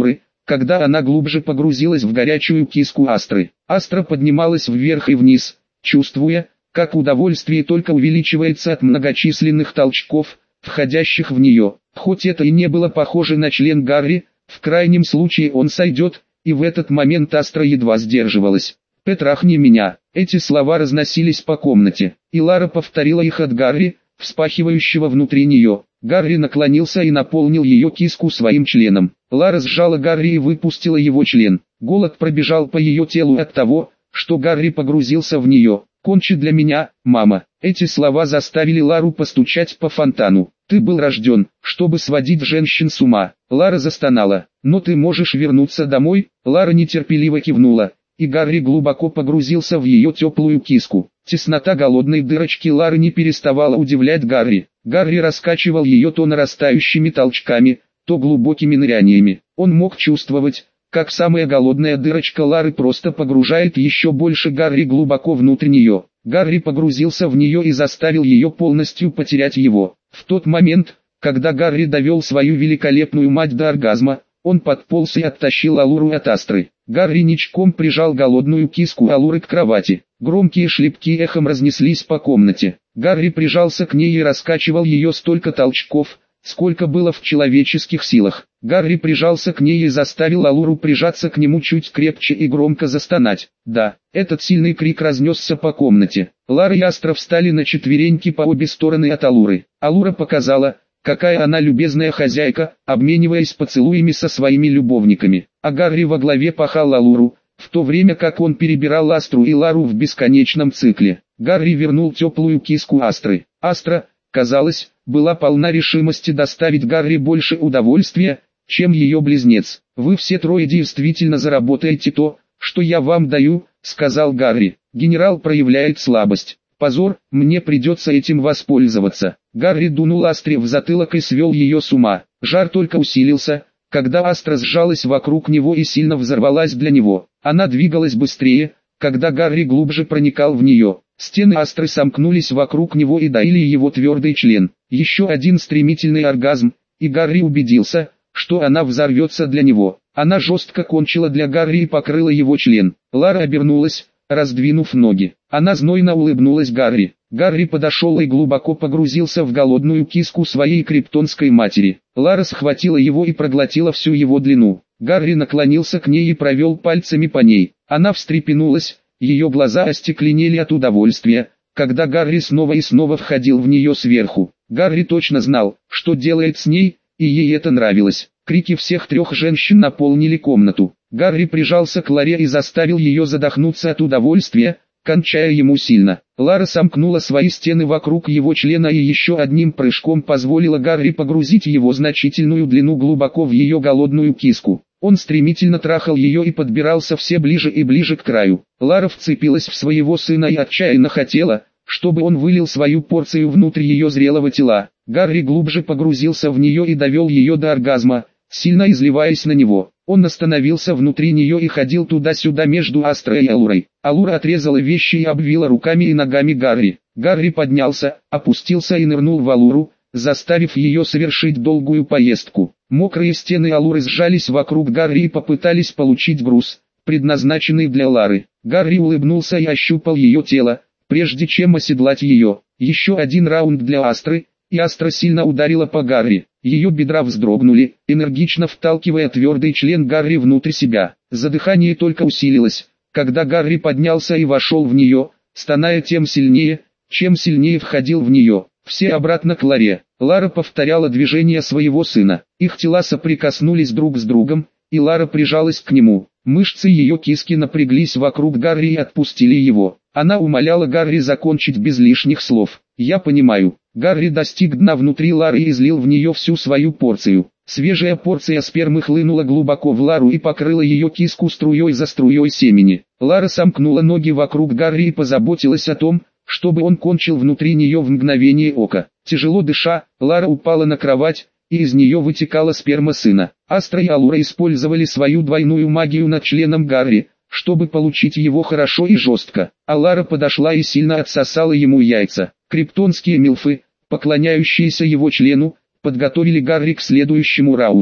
когда она глубже погрузилась в горячую киску Астры. Астра поднималась вверх и вниз, чувствуя, как удовольствие только увеличивается от многочисленных толчков, входящих в нее. Хоть это и не было похоже на член Гарри, в крайнем случае он сойдет, и в этот момент Астра едва сдерживалась. «Потрахни меня». Эти слова разносились по комнате, и Лара повторила их от Гарри, вспахивающего внутри нее. Гарри наклонился и наполнил ее киску своим членом. Лара сжала Гарри и выпустила его член. Голод пробежал по ее телу от того, что Гарри погрузился в нее. «Кончи для меня, мама». Эти слова заставили Лару постучать по фонтану. «Ты был рожден, чтобы сводить женщин с ума». Лара застонала. «Но ты можешь вернуться домой?» Лара нетерпеливо кивнула, и Гарри глубоко погрузился в ее теплую киску. Теснота голодной дырочки Лары не переставала удивлять Гарри. Гарри раскачивал ее то нарастающими толчками, то глубокими ныряниями. Он мог чувствовать, как самая голодная дырочка Лары просто погружает еще больше Гарри глубоко внутрь нее. Гарри погрузился в нее и заставил ее полностью потерять его. В тот момент, когда Гарри довел свою великолепную мать до оргазма, он подполз и оттащил Алуру от Астры. Гарри ничком прижал голодную киску Алуры к кровати. Громкие шлепки эхом разнеслись по комнате. Гарри прижался к ней и раскачивал ее столько толчков, сколько было в человеческих силах. Гарри прижался к ней и заставил Алуру прижаться к нему чуть крепче и громко застонать. Да, этот сильный крик разнесся по комнате. Лара и Астра встали на четвереньки по обе стороны от Алуры. Алура показала, какая она любезная хозяйка, обмениваясь поцелуями со своими любовниками. А Гарри во главе пахал Алуру, в то время как он перебирал Астру и Лару в бесконечном цикле. Гарри вернул теплую киску Астры. Астра, казалось, была полна решимости доставить Гарри больше удовольствия, чем ее близнец. «Вы все трое действительно заработаете то, что я вам даю», — сказал Гарри. «Генерал проявляет слабость. Позор, мне придется этим воспользоваться». Гарри дунул Астре в затылок и свел ее с ума. Жар только усилился, когда Астра сжалась вокруг него и сильно взорвалась для него. Она двигалась быстрее, когда Гарри глубже проникал в нее. Стены Астры сомкнулись вокруг него и доили его твердый член. Еще один стремительный оргазм, и Гарри убедился, что она взорвется для него. Она жестко кончила для Гарри и покрыла его член. Лара обернулась, раздвинув ноги. Она знойно улыбнулась Гарри. Гарри подошел и глубоко погрузился в голодную киску своей криптонской матери. Лара схватила его и проглотила всю его длину. Гарри наклонился к ней и провел пальцами по ней. Она встрепенулась, ее глаза остекленели от удовольствия, когда Гарри снова и снова входил в нее сверху. Гарри точно знал, что делает с ней, и ей это нравилось. Крики всех трех женщин наполнили комнату. Гарри прижался к Ларе и заставил ее задохнуться от удовольствия, кончая ему сильно. Лара сомкнула свои стены вокруг его члена и еще одним прыжком позволила Гарри погрузить его значительную длину глубоко в ее голодную киску. Он стремительно трахал ее и подбирался все ближе и ближе к краю. Лара вцепилась в своего сына и отчаянно хотела, чтобы он вылил свою порцию внутрь ее зрелого тела. Гарри глубже погрузился в нее и довел ее до оргазма, сильно изливаясь на него. Он остановился внутри нее и ходил туда-сюда между Астрой и Алурой. Алура отрезала вещи и обвила руками и ногами Гарри. Гарри поднялся, опустился и нырнул в Алуру, заставив ее совершить долгую поездку. Мокрые стены Алуры сжались вокруг Гарри и попытались получить груз, предназначенный для Лары. Гарри улыбнулся и ощупал ее тело, прежде чем оседлать ее. Еще один раунд для Астры, и Астра сильно ударила по Гарри. Ее бедра вздрогнули, энергично вталкивая твердый член Гарри внутрь себя. Задыхание только усилилось, когда Гарри поднялся и вошел в нее, стоная тем сильнее, чем сильнее входил в нее. Все обратно к Ларе. Лара повторяла движения своего сына. Их тела соприкоснулись друг с другом, и Лара прижалась к нему. Мышцы ее киски напряглись вокруг Гарри и отпустили его. Она умоляла Гарри закончить без лишних слов. «Я понимаю». Гарри достиг дна внутри Лары и излил в нее всю свою порцию. Свежая порция спермы хлынула глубоко в Лару и покрыла ее киску струей за струей семени. Лара сомкнула ноги вокруг Гарри и позаботилась о том, чтобы он кончил внутри нее в мгновение ока. Тяжело дыша, Лара упала на кровать, и из нее вытекала сперма сына. Астра и Алура использовали свою двойную магию над членом Гарри, чтобы получить его хорошо и жестко. А Лара подошла и сильно отсосала ему яйца. Криптонские милфы, поклоняющиеся его члену, подготовили Гарри к следующему раунду.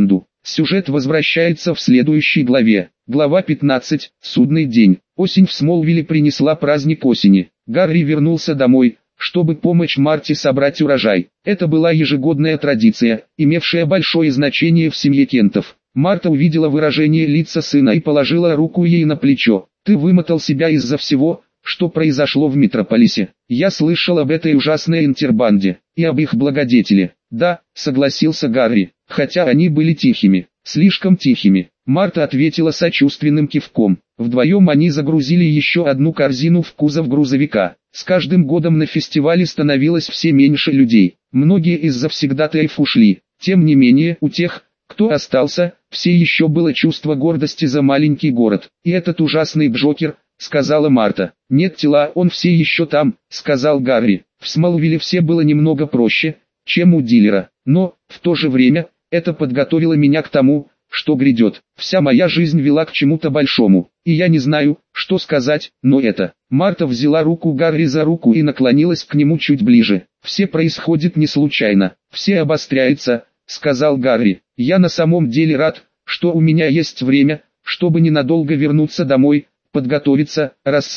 Сюжет возвращается в следующей главе. Глава 15. Судный день. Осень в Смолвиле принесла праздник осени. Гарри вернулся домой, чтобы помочь Марте собрать урожай. Это была ежегодная традиция, имевшая большое значение в семье Кентов. Марта увидела выражение лица сына и положила руку ей на плечо. «Ты вымотал себя из-за всего, что произошло в Метрополисе. Я слышал об этой ужасной интербанде и об их благодетеле». «Да», согласился Гарри, хотя они были тихими, слишком тихими. Марта ответила сочувственным кивком. Вдвоем они загрузили еще одну корзину в кузов грузовика. С каждым годом на фестивале становилось все меньше людей. Многие из завсегдатаев ушли. Тем не менее, у тех, кто остался, все еще было чувство гордости за маленький город. «И этот ужасный Джокер», — сказала Марта. «Нет тела, он все еще там», — сказал Гарри. «В Смолвиле все было немного проще, чем у дилера. Но, в то же время, это подготовило меня к тому, что грядет. Вся моя жизнь вела к чему-то большому, и я не знаю, что сказать, но это». Марта взяла руку Гарри за руку и наклонилась к нему чуть ближе. «Все происходит не случайно, все обостряется», — сказал Гарри. «Я на самом деле рад, что у меня есть время, чтобы ненадолго вернуться домой, подготовиться,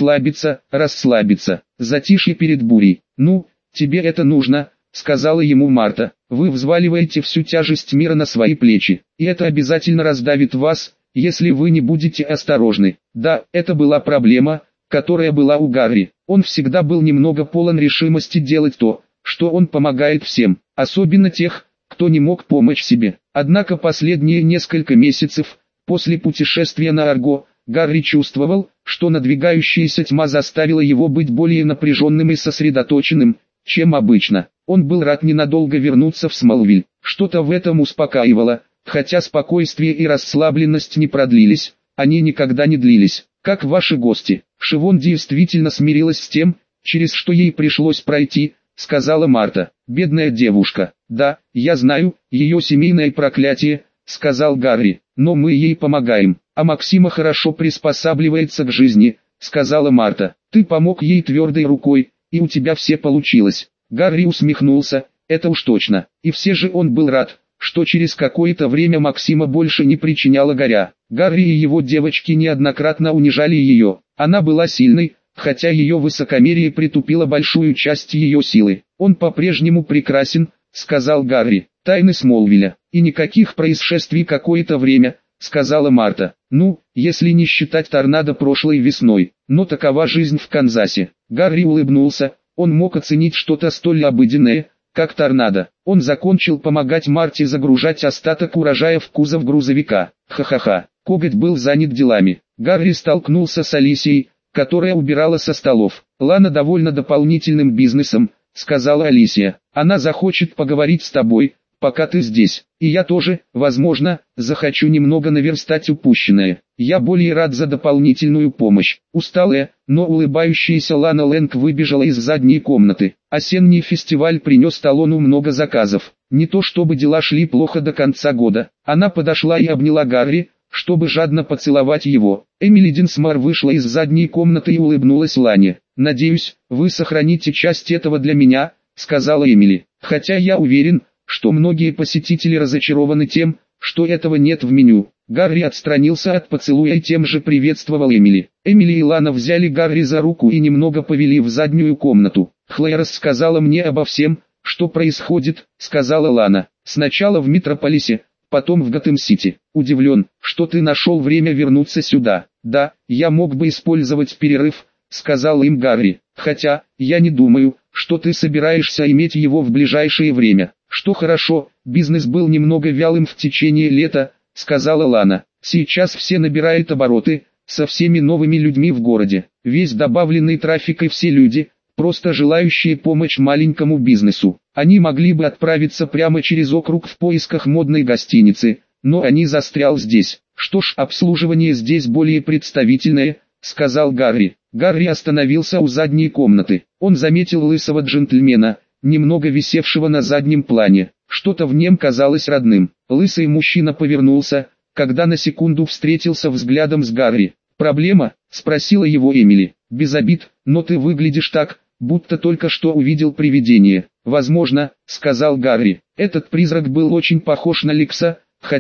расслабиться. Затишье перед бурей. Ну, тебе это нужно», — сказала ему Марта. «Вы взваливаете всю тяжесть мира на свои плечи, и это обязательно раздавит вас, если вы не будете осторожны». Да, это была проблема, которая была у Гарри. Он всегда был немного полон решимости делать то, что он помогает всем, особенно тех, кто не мог помочь себе. Однако последние несколько месяцев, после путешествия на Арго, Гарри чувствовал, что надвигающаяся тьма заставила его быть более напряженным и сосредоточенным, чем обычно. Он был рад ненадолго вернуться в Смолвиль. Что-то в этом успокаивало, хотя спокойствие и расслабленность не продлились, они никогда не длились. «Как ваши гости?» Шивон действительно смирилась с тем, через что ей пришлось пройти, сказала Марта. «Бедная девушка». «Да, я знаю, ее семейное проклятие», сказал Гарри, «но мы ей помогаем, а Максима хорошо приспосабливается к жизни», сказала Марта. «Ты помог ей твердой рукой, и у тебя все получилось». Гарри усмехнулся, это уж точно, и все же он был рад, что через какое-то время Максима больше не причиняла горя. Гарри и его девочки неоднократно унижали ее, она была сильной, хотя ее высокомерие притупило большую часть ее силы. «Он по-прежнему прекрасен», сказал Гарри. «Тайны Смолвиля, и никаких происшествий какое-то время», сказала Марта. «Ну, если не считать торнадо прошлой весной, но такова жизнь в Канзасе». Гарри улыбнулся, он мог оценить что-то столь обыденное, как торнадо. Он закончил помогать Марте загружать остаток урожая в кузов грузовика. Ха-ха-ха. Коготь был занят делами. Гарри столкнулся с Алисией, которая убирала со столов. «Лана довольно дополнительным бизнесом», сказала Алисия. «Она захочет поговорить с тобой, пока ты здесь. И я тоже, возможно, захочу немного наверстать упущенное. Я более рад за дополнительную помощь». Усталая, но улыбающаяся Лана Лэнг выбежала из задней комнаты. Осенний фестиваль принес Талону много заказов. Не то чтобы дела шли плохо до конца года. Она подошла и обняла Гарри, чтобы жадно поцеловать его. Эмили Динсмар вышла из задней комнаты и улыбнулась Лане. «Надеюсь, вы сохраните часть этого для меня», сказала Эмили. «Хотя я уверен, что многие посетители разочарованы тем, что этого нет в меню». Гарри отстранился от поцелуя и тем же приветствовал Эмили. Эмили и Лана взяли Гарри за руку и немного повели в заднюю комнату. «Хлоя рассказала мне обо всем, что происходит», сказала Лана. «Сначала в Метрополисе, потом в Готэм-Сити. Удивлен, что ты нашел время вернуться сюда». «Да, я мог бы использовать перерыв», сказал им Гарри. «Хотя, я не думаю, что ты собираешься иметь его в ближайшее время». «Что хорошо, бизнес был немного вялым в течение лета», сказала Лана. «Сейчас все набирают обороты, со всеми новыми людьми в городе. Весь добавленный трафик и все люди, просто желающие помочь маленькому бизнесу. Они могли бы отправиться прямо через округ в поисках модной гостиницы, но они застрял здесь. Что ж, обслуживание здесь более представительное», сказал Гарри. Гарри остановился у задней комнаты. Он заметил лысого джентльмена, немного висевшего на заднем плане. Что-то в нем казалось родным. Лысый мужчина повернулся, когда на секунду встретился взглядом с Гарри. «Проблема?» – спросила его Эмили. «Без обид, но ты выглядишь так, будто только что увидел привидение». «Возможно», – сказал Гарри. «Этот призрак был очень похож на Лекса, хотя,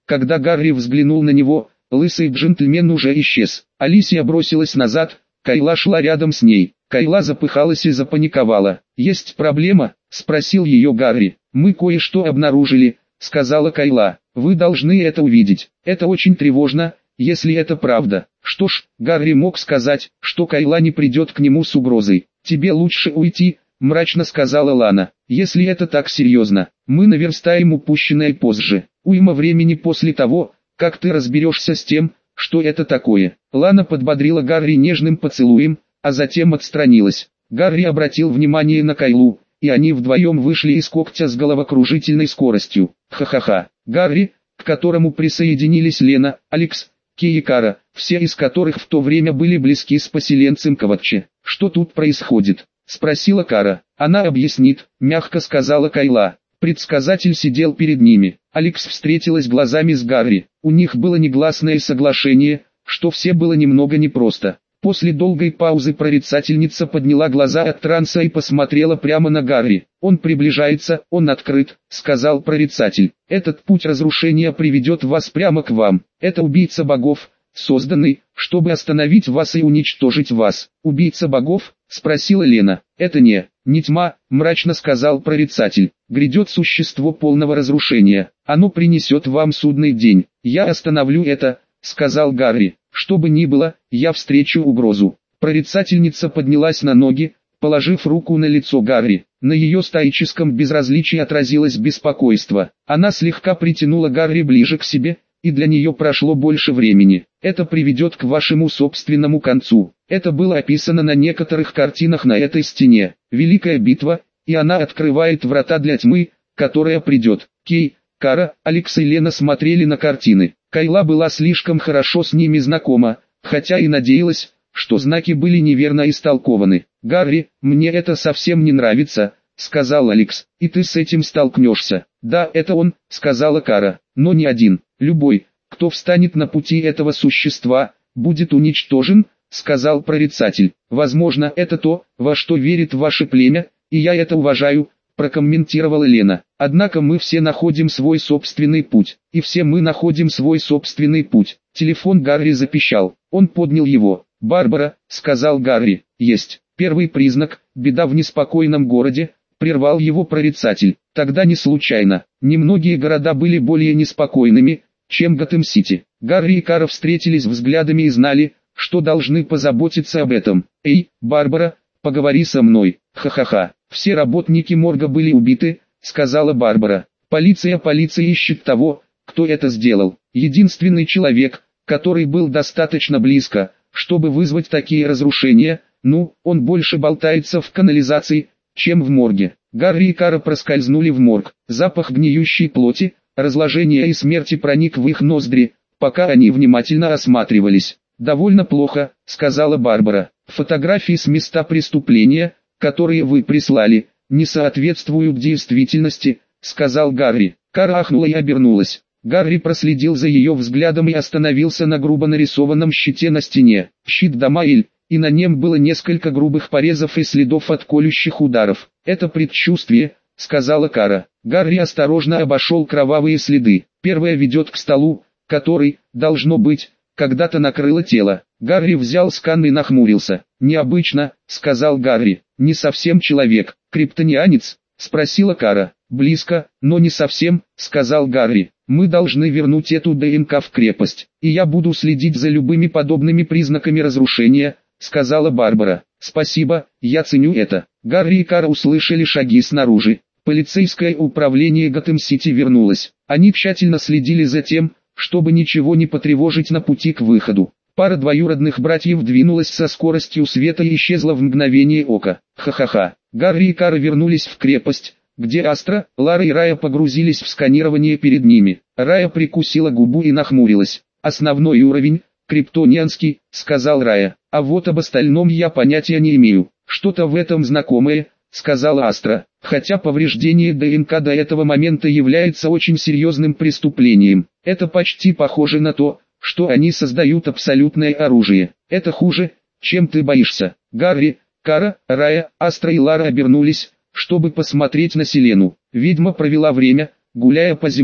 Когда Гарри взглянул на него, лысый джентльмен уже исчез. Алисия бросилась назад, Кайла шла рядом с ней. Кайла запыхалась и запаниковала. «Есть проблема?» – спросил ее Гарри. «Мы кое-что обнаружили», – сказала Кайла. «Вы должны это увидеть. Это очень тревожно, если это правда». Что ж, Гарри мог сказать, что Кайла не придет к нему с угрозой. «Тебе лучше уйти», – мрачно сказала Лана. «Если это так серьезно, мы наверстаем упущенное позже. Уйма времени после того, как ты разберешься с тем, что это такое». Лана подбодрила Гарри нежным поцелуем, а затем отстранилась. Гарри обратил внимание на Кайлу, и они вдвоем вышли из когтя с головокружительной скоростью. Ха-ха-ха. Гарри, к которому присоединились Лена, Алекс, Кей и Кара, все из которых в то время были близки с поселенцем Коваче. «Что тут происходит?» – спросила Кара. «Она объяснит», – мягко сказала Кайла. Предсказатель сидел перед ними. Алекс встретилась глазами с Гарри. У них было негласное соглашение, что все было немного непросто. После долгой паузы прорицательница подняла глаза от транса и посмотрела прямо на Гарри. «Он приближается, он открыт», — сказал прорицатель. «Этот путь разрушения приведет вас прямо к вам. Это убийца богов, созданный, чтобы остановить вас и уничтожить вас». «Убийца богов?» — спросила Лена. «Это не тьма», — мрачно сказал прорицатель. «Грядет существо полного разрушения. Оно принесет вам судный день. Я остановлю это», — сказал Гарри. «Что бы ни было, я встречу угрозу». Прорицательница поднялась на ноги, положив руку на лицо Гарри. На ее стоическом безразличии отразилось беспокойство. Она слегка притянула Гарри ближе к себе, и для нее прошло больше времени. «Это приведет к вашему собственному концу». Это было описано на некоторых картинах на этой стене. Великая битва, и она открывает врата для тьмы, которая придет. Кей, Кара, Алекс и Лена смотрели на картины. Кайла была слишком хорошо с ними знакома, хотя и надеялась, что знаки были неверно истолкованы. «Гарри, мне это совсем не нравится», — сказал Алекс. «И ты с этим столкнешься». «Да, это он», — сказала Кара, — «но не один. Любой, кто встанет на пути этого существа, будет уничтожен», — сказал прорицатель. «Возможно, это то, во что верит ваше племя, и я это уважаю», — прокомментировала Лена. «Однако мы все находим свой собственный путь, и все мы находим свой собственный путь». Телефон Гарри запищал. Он поднял его. «Барбара», — сказал Гарри. «Есть. Первый признак, беда в неспокойном городе», — прервал его прорицатель. «Тогда не случайно. Немногие города были более неспокойными, чем Готэм-Сити». Гарри и Кара встретились взглядами и знали, что должны позаботиться об этом. «Эй, Барбара, поговори со мной». «Ха-ха-ха. Все работники морга были убиты», — сказала Барбара. Полиция ищет того, кто это сделал. Единственный человек, который был достаточно близко, чтобы вызвать такие разрушения, он больше болтается в канализации, чем в морге». Гарри и Кара проскользнули в морг. Запах гниющей плоти, разложения и смерти проник в их ноздри, пока они внимательно осматривались. «Довольно плохо», — сказала Барбара. «Фотографии с места преступления, которые вы прислали, не соответствуют действительности», — сказал Гарри. Кара ахнула и обернулась. Гарри проследил за ее взглядом и остановился на грубо нарисованном щите на стене. Щит Дамаэль, и на нем было несколько грубых порезов и следов от колющих ударов. «Это предчувствие», — сказала Кара. Гарри осторожно обошел кровавые следы. Первое ведет к столу, который, должно быть, когда-то накрыло тело. Гарри взял скан и нахмурился. «Необычно», — сказал Гарри. «Не совсем человек. Криптонианец?» — спросила Кара. «Близко, но не совсем», — сказал Гарри. «Мы должны вернуть эту ДНК в крепость, и я буду следить за любыми подобными признаками разрушения», — сказала Барбара. «Спасибо, я ценю это». Гарри и Кара услышали шаги снаружи. Полицейское управление Готэм-Сити вернулось. Они тщательно следили за тем, чтобы ничего не потревожить на пути к выходу. Пара двоюродных братьев двинулась со скоростью света и исчезла в мгновение ока. Ха-ха-ха. Гарри и Кара вернулись в крепость, где Астра, Лара и Рая погрузились в сканирование перед ними. Рая прикусила губу и нахмурилась. «Основной уровень, криптонианский», — сказал Рая. «А вот об остальном я понятия не имею». «Что-то в этом знакомое», — сказала Астра. «Хотя повреждение ДНК до этого момента является очень серьезным преступлением. Это почти похоже на то, что они создают абсолютное оружие. Это хуже, чем ты боишься». Гарри, Кара, Рая, Астра и Лара обернулись, чтобы посмотреть на Селену. Ведьма провела время, гуляя по земле.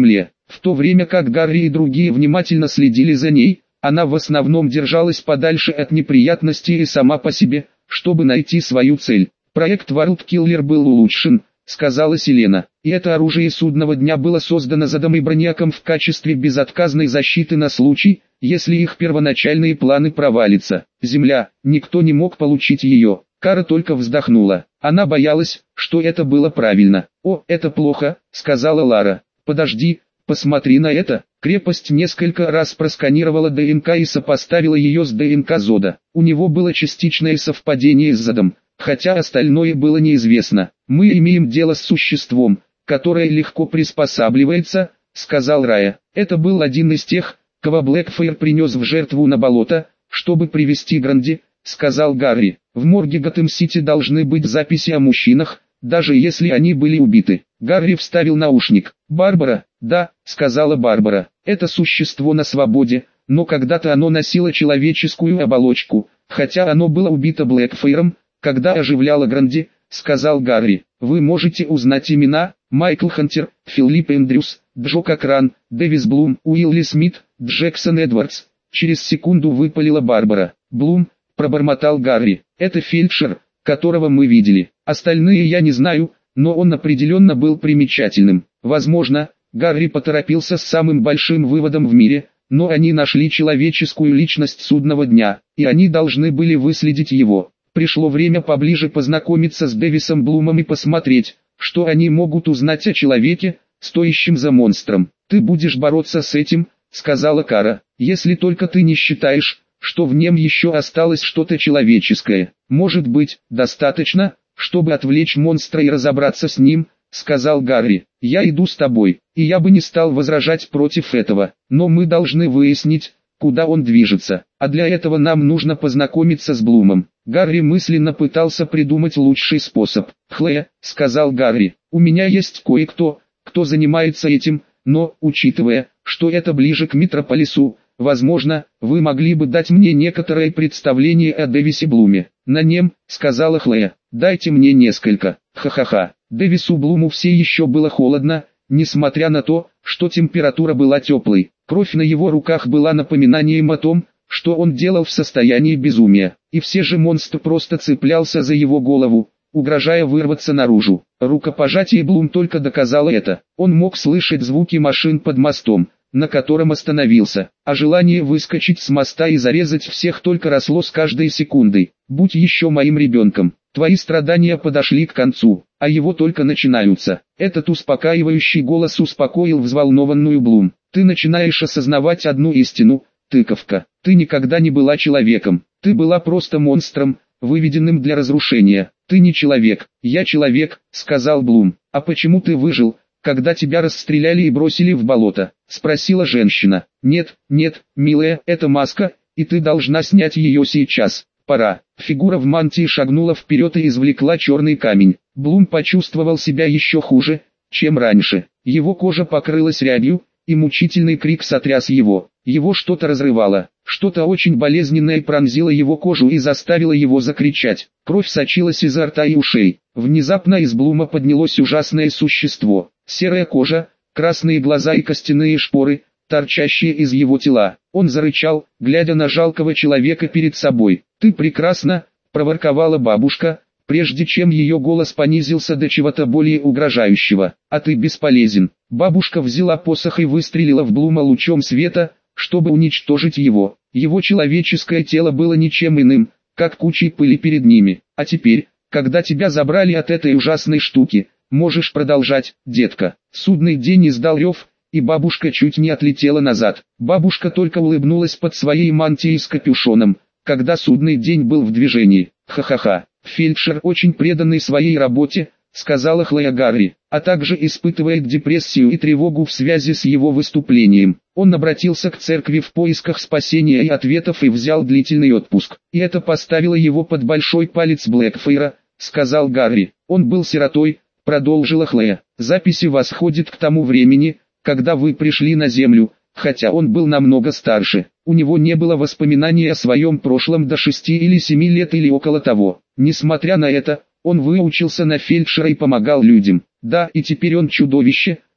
В то время как Гарри и другие внимательно следили за ней, она в основном держалась подальше от неприятностей и сама по себе, чтобы найти свою цель. Проект World Killer был улучшен, сказала Селена, и это оружие судного дня было создано Задом и Браниаком в качестве безотказной защиты на случай, если их первоначальные планы провалятся. Земля, никто не мог получить ее. Кара только вздохнула. Она боялась, что это было правильно. «О, это плохо», — сказала Лара. «Подожди, посмотри на это». Крепость несколько раз просканировала ДНК и сопоставила ее с ДНК Зода. У него было частичное совпадение с Зодом, хотя остальное было неизвестно. «Мы имеем дело с существом, которое легко приспосабливается», — сказал Рая. «Это был один из тех, кого Блэкфайр принес в жертву на болото, чтобы привести Гранди», — сказал Гарри. «В морге Готэм-Сити должны быть записи о мужчинах, даже если они были убиты». Гарри вставил наушник. «Барбара?» «Да», — сказала Барбара. «Это существо на свободе, но когда-то оно носило человеческую оболочку, хотя оно было убито Блэкфайром, когда оживляло Гранди», — сказал Гарри. «Вы можете узнать имена: Майкл Хантер, Филипп Эндрюс, Джо Кокран, Дэвис Блум, Уилли Смит, Джексон Эдвардс». Через секунду выпалила Барбара. «Блум», — пробормотал Гарри. «Это фельдшер, которого мы видели. Остальные я не знаю, но он определенно был примечательным. Возможно, Гарри поторопился с самым большим выводом в мире, но они нашли человеческую личность судного дня, и они должны были выследить его. Пришло время поближе познакомиться с Дэвисом Блумом и посмотреть, что они могут узнать о человеке, стоящем за монстром. Ты будешь бороться с этим», — сказала Кара, — «если только ты не считаешь, что в нем еще осталось что-то человеческое. Может быть, достаточно, чтобы отвлечь монстра и разобраться с ним», — сказал Гарри. «Я иду с тобой, и я бы не стал возражать против этого, но мы должны выяснить, куда он движется, а для этого нам нужно познакомиться с Блумом». Гарри мысленно пытался придумать лучший способ. «Хлоя», — сказал Гарри, — «у меня есть кое-кто, кто занимается этим, но, учитывая, что это ближе к Метрополису, возможно, вы могли бы дать мне некоторое представление о Дэвисе Блуме». «На нем», — сказала Хлоя, — «дайте мне несколько». Ха-ха-ха. Дэвису Блуму все еще было холодно, несмотря на то, что температура была теплой. Кровь на его руках была напоминанием о том, что он делал в состоянии безумия. И все же монстр просто цеплялся за его голову, угрожая вырваться наружу. Рукопожатие Блум только доказало это. Он мог слышать звуки машин под мостом, на котором остановился, а желание выскочить с моста и зарезать всех только росло с каждой секундой. «Будь еще моим ребенком. Твои страдания подошли к концу, а его только начинаются». Этот успокаивающий голос успокоил взволнованную Блум. «Ты начинаешь осознавать одну истину, тыковка. Ты никогда не была человеком. Ты была просто монстром, выведенным для разрушения. Ты не человек». «Я человек», — сказал Блум. «А почему ты выжил, когда тебя расстреляли и бросили в болото?» — спросила женщина. «Нет, милая, это маска, и ты должна снять ее сейчас. Пора». Фигура в мантии шагнула вперед и извлекла черный камень. Блум почувствовал себя еще хуже, чем раньше. Его кожа покрылась рябью, и мучительный крик сотряс его. Его что-то разрывало, что-то очень болезненное пронзило его кожу и заставило его закричать. Кровь сочилась изо рта и ушей. Внезапно из Блума поднялось ужасное существо. Серая кожа, красные глаза и костяные шпоры, торчащие из его тела. Он зарычал, глядя на жалкого человека перед собой. «Ты прекрасна», — проворковала бабушка, прежде чем ее голос понизился до чего-то более угрожающего. «А ты бесполезен». Бабушка взяла посох и выстрелила в Блума лучом света, чтобы уничтожить его. Его человеческое тело было ничем иным, как кучей пыли перед ними. «А теперь, когда тебя забрали от этой ужасной штуки, можешь продолжать, детка». Судный день издал рев, и бабушка чуть не отлетела назад. Бабушка только улыбнулась под своей мантией с капюшоном, когда судный день был в движении. «Ха-ха-ха, фельдшер очень преданный своей работе», — сказала Хлоя Гарри, «а также испытывает депрессию и тревогу в связи с его выступлением. Он обратился к церкви в поисках спасения и ответов и взял длительный отпуск. И это поставило его под большой палец Блэкфайра», — сказал Гарри. «Он был сиротой», — продолжила Хлоя. «Записи восходят к тому времени, когда вы пришли на Землю, хотя он был намного старше. У него не было воспоминаний о своем прошлом до 6 или 7 лет или около того. Несмотря на это, он выучился на фельдшера и помогал людям. Да, и теперь он чудовище», —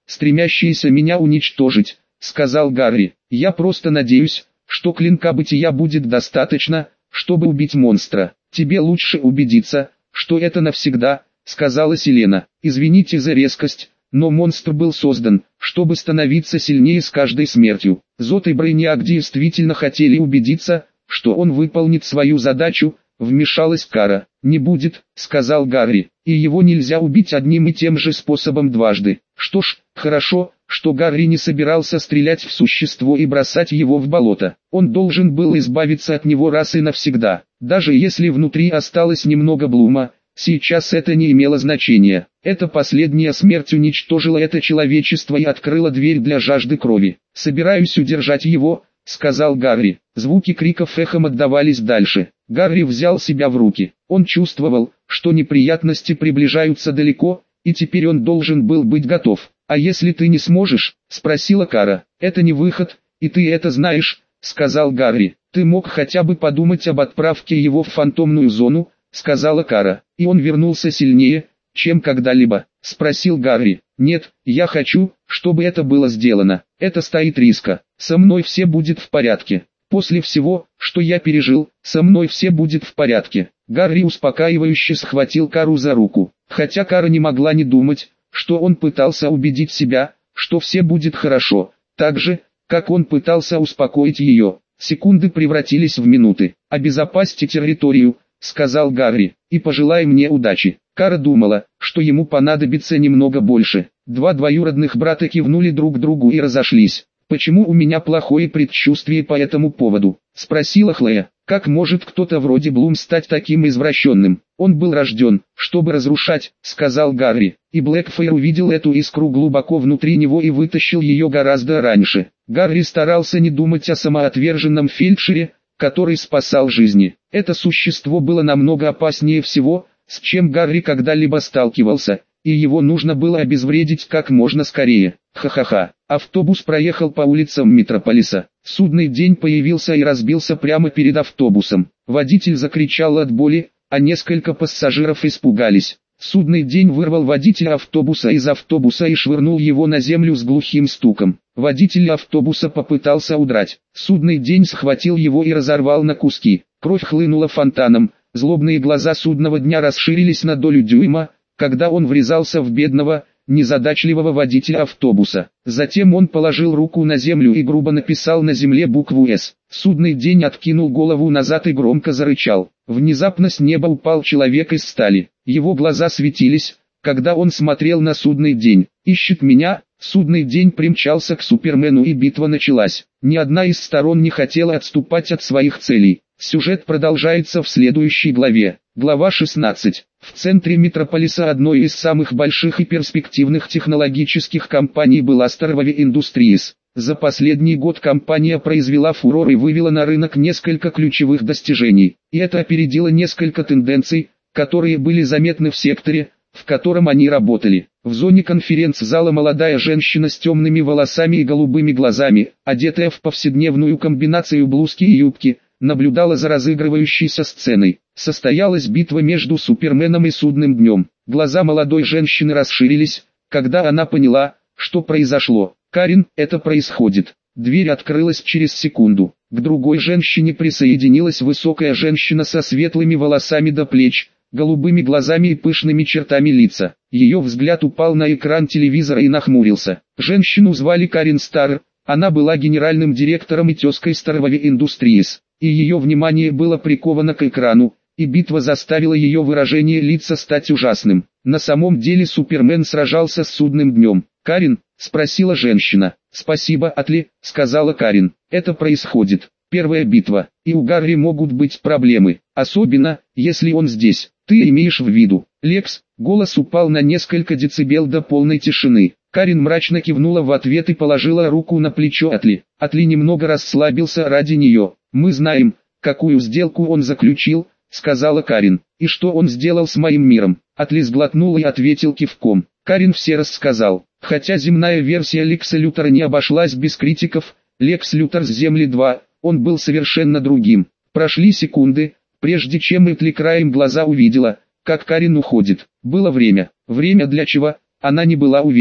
стремящиеся меня уничтожить», — сказал Гарри. «Я просто надеюсь, что клинка бытия будет достаточно, чтобы убить монстра. Тебе лучше убедиться, что это навсегда», — сказала Селена. «Извините за резкость, но монстр был создан, чтобы становиться сильнее с каждой смертью. Зод и Брейниак действительно хотели убедиться, что он выполнит свою задачу», — вмешалась Кара. «Не будет», — сказал Гарри, — «и его нельзя убить одним и тем же способом дважды». Что ж, хорошо, что Гарри не собирался стрелять в существо и бросать его в болото. Он должен был избавиться от него раз и навсегда. Даже если внутри осталось немного Блума, сейчас это не имело значения. Эта последняя смерть уничтожила это человечество и открыла дверь для жажды крови. «Собираюсь удержать его», — сказал Гарри. Звуки криков эхом отдавались дальше. Гарри взял себя в руки. Он чувствовал, что неприятности приближаются далеко, и теперь он должен был быть готов. «А если ты не сможешь?» — спросила Кара. «Это не выход, и ты это знаешь», — сказал Гарри. «Ты мог хотя бы подумать об отправке его в фантомную зону», — сказала Кара. «И он вернулся сильнее, чем когда-либо?» — спросил Гарри. «Нет, я хочу, чтобы это было сделано. Это стоит риска. Со мной все будет в порядке. После всего, что я пережил, со мной все будет в порядке». Гарри успокаивающе схватил Кару за руку. Хотя Кара не могла не думать, что он пытался убедить себя, что все будет хорошо, так же, как он пытался успокоить ее. Секунды превратились в минуты. «Обезопасьте территорию», — сказал Гарри, — «и пожелай мне удачи». Кара думала, что ему понадобится немного больше. Два двоюродных брата кивнули друг другу и разошлись. «Почему у меня плохое предчувствие по этому поводу?» — спросила Хлоя. «Как может кто-то вроде Блум стать таким извращенным? Он был рожден, чтобы разрушать», — сказал Гарри. И Блэкфайр увидел эту искру глубоко внутри него и вытащил ее гораздо раньше. Гарри старался не думать о самоотверженном фельдшере, который спасал жизни. Это существо было намного опаснее всего, с чем Гарри когда-либо сталкивался, и его нужно было обезвредить как можно скорее. Ха-ха-ха. Автобус проехал по улицам Метрополиса. Судный день появился и разбился прямо перед автобусом. Водитель закричал от боли, а несколько пассажиров испугались. Судный день вырвал водителя автобуса из автобуса и швырнул его на землю с глухим стуком. Водитель автобуса попытался удрать. Судный день схватил его и разорвал на куски. Кровь хлынула фонтаном. Злобные глаза судного дня расширились на долю дюйма, когда он врезался в бедного, незадачливого водителя автобуса. Затем он положил руку на землю и грубо написал на земле букву «С». Судный день откинул голову назад и громко зарычал. Внезапно с неба упал человек из стали. Его глаза светились, когда он смотрел на судный день. «Ищет меня?» Судный день примчался к Супермену и битва началась. Ни одна из сторон не хотела отступать от своих целей. Сюжет продолжается в следующей главе. Глава 16. В центре Метрополиса одной из самых больших и перспективных технологических компаний была Starwave Industries. За последний год компания произвела фурор и вывела на рынок несколько ключевых достижений. И это опередило несколько тенденций, которые были заметны в секторе, в котором они работали. В зоне конференц-зала молодая женщина с темными волосами и голубыми глазами, одетая в повседневную комбинацию блузки и юбки, наблюдала за разыгрывающейся сценой. Состоялась битва между Суперменом и Судным днем. Глаза молодой женщины расширились, когда она поняла, что произошло. «Карин, это происходит». Дверь открылась через секунду. К другой женщине присоединилась высокая женщина со светлыми волосами до плеч, голубыми глазами и пышными чертами лица. Ее взгляд упал на экран телевизора и нахмурился. Женщину звали Карин Стар, она была генеральным директором и тезкой Starwave Industries, и ее внимание было приковано к экрану, и битва заставила ее выражение лица стать ужасным. На самом деле Супермен сражался с Судным днем. «Карин?» — спросила женщина. «Спасибо, Атли», — сказала Карин. «Это происходит. Первая битва, и у Гарри могут быть проблемы, особенно, если он здесь. Ты имеешь в виду?» «Лекс», голос упал на несколько децибел до полной тишины. Карин мрачно кивнула в ответ и положила руку на плечо Атли. Атли немного расслабился ради нее. «Мы знаем, какую сделку он заключил», — сказала Карин. «И что он сделал с моим миром?» Атли сглотнул и ответил кивком. Карин все рассказал. Хотя земная версия Лекса Лютера не обошлась без критиков, Лекс Лютер с Земли 2, он был совершенно другим. Прошли секунды, прежде чем Этли краем глаза увидела, как Карин уходит. Было время. Время для чего? Она не была уверена.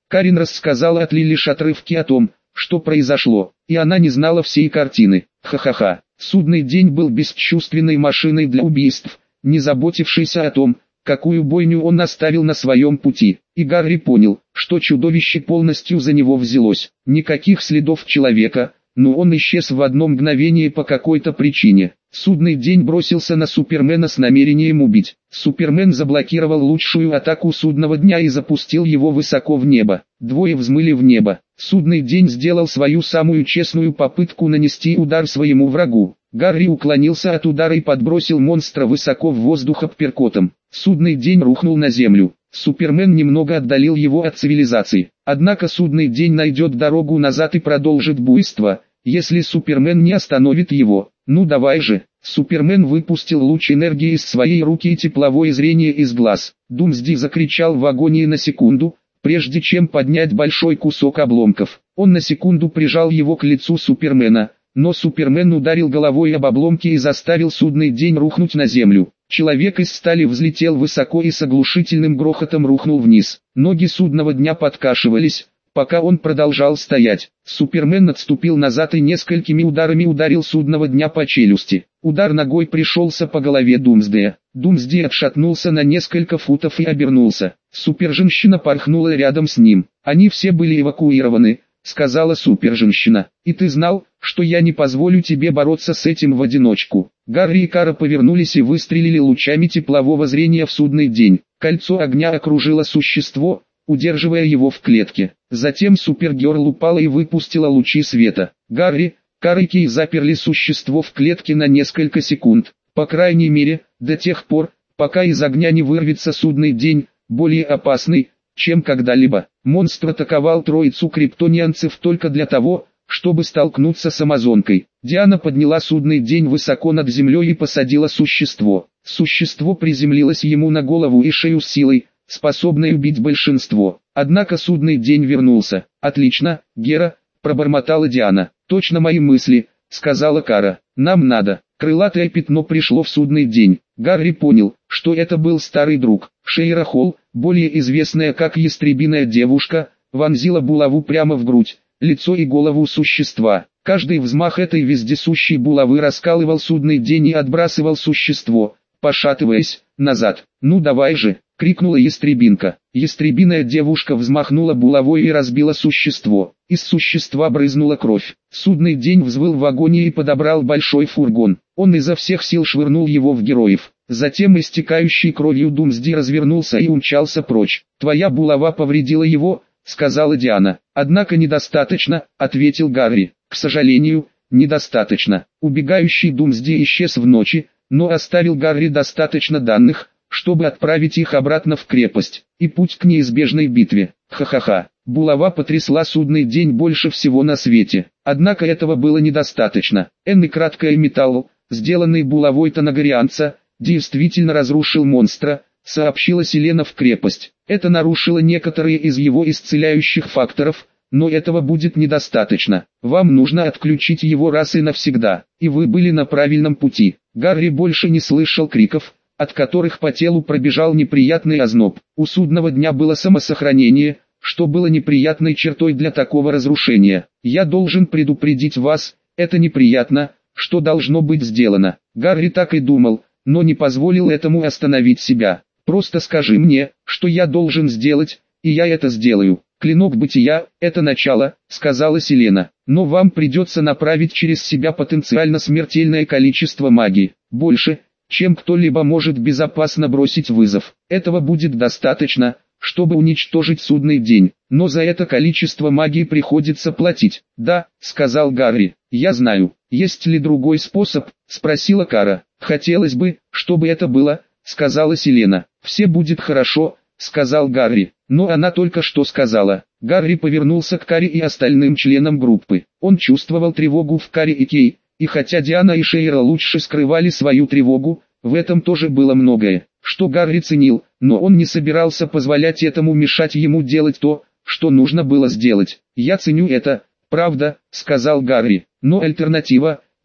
Карин рассказала Атли лишь отрывки о том, что произошло, и она не знала всей картины. Ха-ха-ха. Судный день был бесчувственной машиной для убийств, не заботившейся о том, какую бойню он оставил на своем пути. И Гарри понял, что чудовище полностью за него взялось. Никаких следов человека, но он исчез в одно мгновение по какой-то причине. Судный день бросился на Супермена с намерением убить. Супермен заблокировал лучшую атаку судного дня и запустил его высоко в небо. Двое взмыли в небо. Судный день сделал свою самую честную попытку нанести удар своему врагу. Гарри уклонился от удара и подбросил монстра высоко в воздух апперкотом. Судный день рухнул на землю. Супермен немного отдалил его от цивилизации. Однако судный день найдет дорогу назад и продолжит буйство, если Супермен не остановит его. Ну давай же. Супермен выпустил луч энергии из своей руки и тепловое зрение из глаз. Думсди закричал в агонии на секунду, прежде чем поднять большой кусок обломков. Он на секунду прижал его к лицу Супермена, но Супермен ударил головой об обломки и заставил судный день рухнуть на землю. Человек из стали взлетел высоко и с оглушительным грохотом рухнул вниз. Ноги судного дня подкашивались, пока он продолжал стоять. Супермен отступил назад и несколькими ударами ударил судного дня по челюсти. Удар ногой пришелся по голове Думсдея. Думсди отшатнулся на несколько футов и обернулся. Суперженщина порхнула рядом с ним. Они все были эвакуированы, сказала Суперженщина. И ты знал, что я не позволю тебе бороться с этим в одиночку. Гарри и Кара повернулись и выстрелили лучами теплового зрения в судный день. Кольцо огня окружило существо, удерживая его в клетке. Затем Супергерл упала и выпустила лучи света. Гарри, Кара и Кей заперли существо в клетке на несколько секунд. По крайней мере, до тех пор, пока из огня не вырвется судный день, более опасный, чем когда-либо. Монстр атаковал троицу криптонианцев только для того, чтобы столкнуться с амазонкой. Диана подняла судный день высоко над землей и посадила существо. Существо приземлилось ему на голову и шею с силой, способной убить большинство. Однако судный день вернулся. «Отлично, Гера», — пробормотала Диана. «Точно мои мысли», — сказала Кара. «Нам надо». Крылатое пятно пришло в судный день. Гарри понял, что это был старый друг. Шейра Холл, более известная как Ястребиная девушка, вонзила булаву прямо в грудь, лицо и голову существа. Каждый взмах этой вездесущей булавы раскалывал судный день и отбрасывал существо, пошатываясь, назад. «Ну давай же!» — крикнула Ястребинка. Ястребиная девушка взмахнула булавой и разбила существо. Из существа брызнула кровь. Судный день взвыл в агонии и подобрал большой фургон. Он изо всех сил швырнул его в героев. Затем истекающий кровью Думсди развернулся и умчался прочь. «Твоя булава повредила его», — сказала Диана. «Однако недостаточно», — ответил Гарри. «К сожалению, недостаточно». Убегающий Думсди исчез в ночи, но оставил Гарри достаточно данных, чтобы отправить их обратно в крепость, и путь к неизбежной битве. Ха-ха-ха. Булава потрясла судный день больше всего на свете. Однако этого было недостаточно. Энный краткое металл, сделанный булавой Танагарианца, действительно разрушил монстра, сообщила Селена в крепость. Это нарушило некоторые из его исцеляющих факторов, но этого будет недостаточно. Вам нужно отключить его раз и навсегда, и вы были на правильном пути. Гарри больше не слышал криков, от которых по телу пробежал неприятный озноб. У судного дня было самосохранение, что было неприятной чертой для такого разрушения. Я должен предупредить вас, это неприятно, что должно быть сделано. Гарри так и думал, но не позволил этому остановить себя. Просто скажи мне, что я должен сделать, и я это сделаю. Клинок бытия – это начало, сказала Селена. Но вам придется направить через себя потенциально смертельное количество магии. Больше, чем кто-либо может безопасно бросить вызов. Этого будет достаточно, чтобы уничтожить судный день. Но за это количество магии приходится платить. «Да», — сказал Гарри, — «я знаю». «Есть ли другой способ?» — спросила Кара. «Хотелось бы, чтобы это было», — сказала Селена. «Все будет хорошо», — сказал Гарри. Но она только что сказала. Гарри повернулся к Каре и остальным членам группы. Он чувствовал тревогу в Каре и Кей. И хотя Диана и Шейра лучше скрывали свою тревогу, в этом тоже было многое, что Гарри ценил, но он не собирался позволять этому мешать ему делать то, что нужно было сделать. «Я ценю это, правда», — сказал Гарри, — «но альтернатива,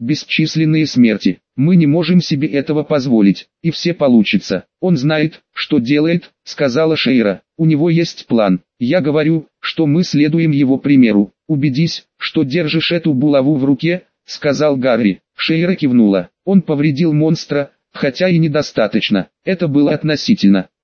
бесчисленные смерти. Мы не можем себе этого позволить, и все получится. Он знает, что делает, сказала Шейра. У него есть план. Я говорю, что мы следуем его примеру. Убедись, что держишь эту булаву в руке, сказал Гарри. Шейра кивнула. Он повредил монстра, хотя и недостаточно. Это было относительно.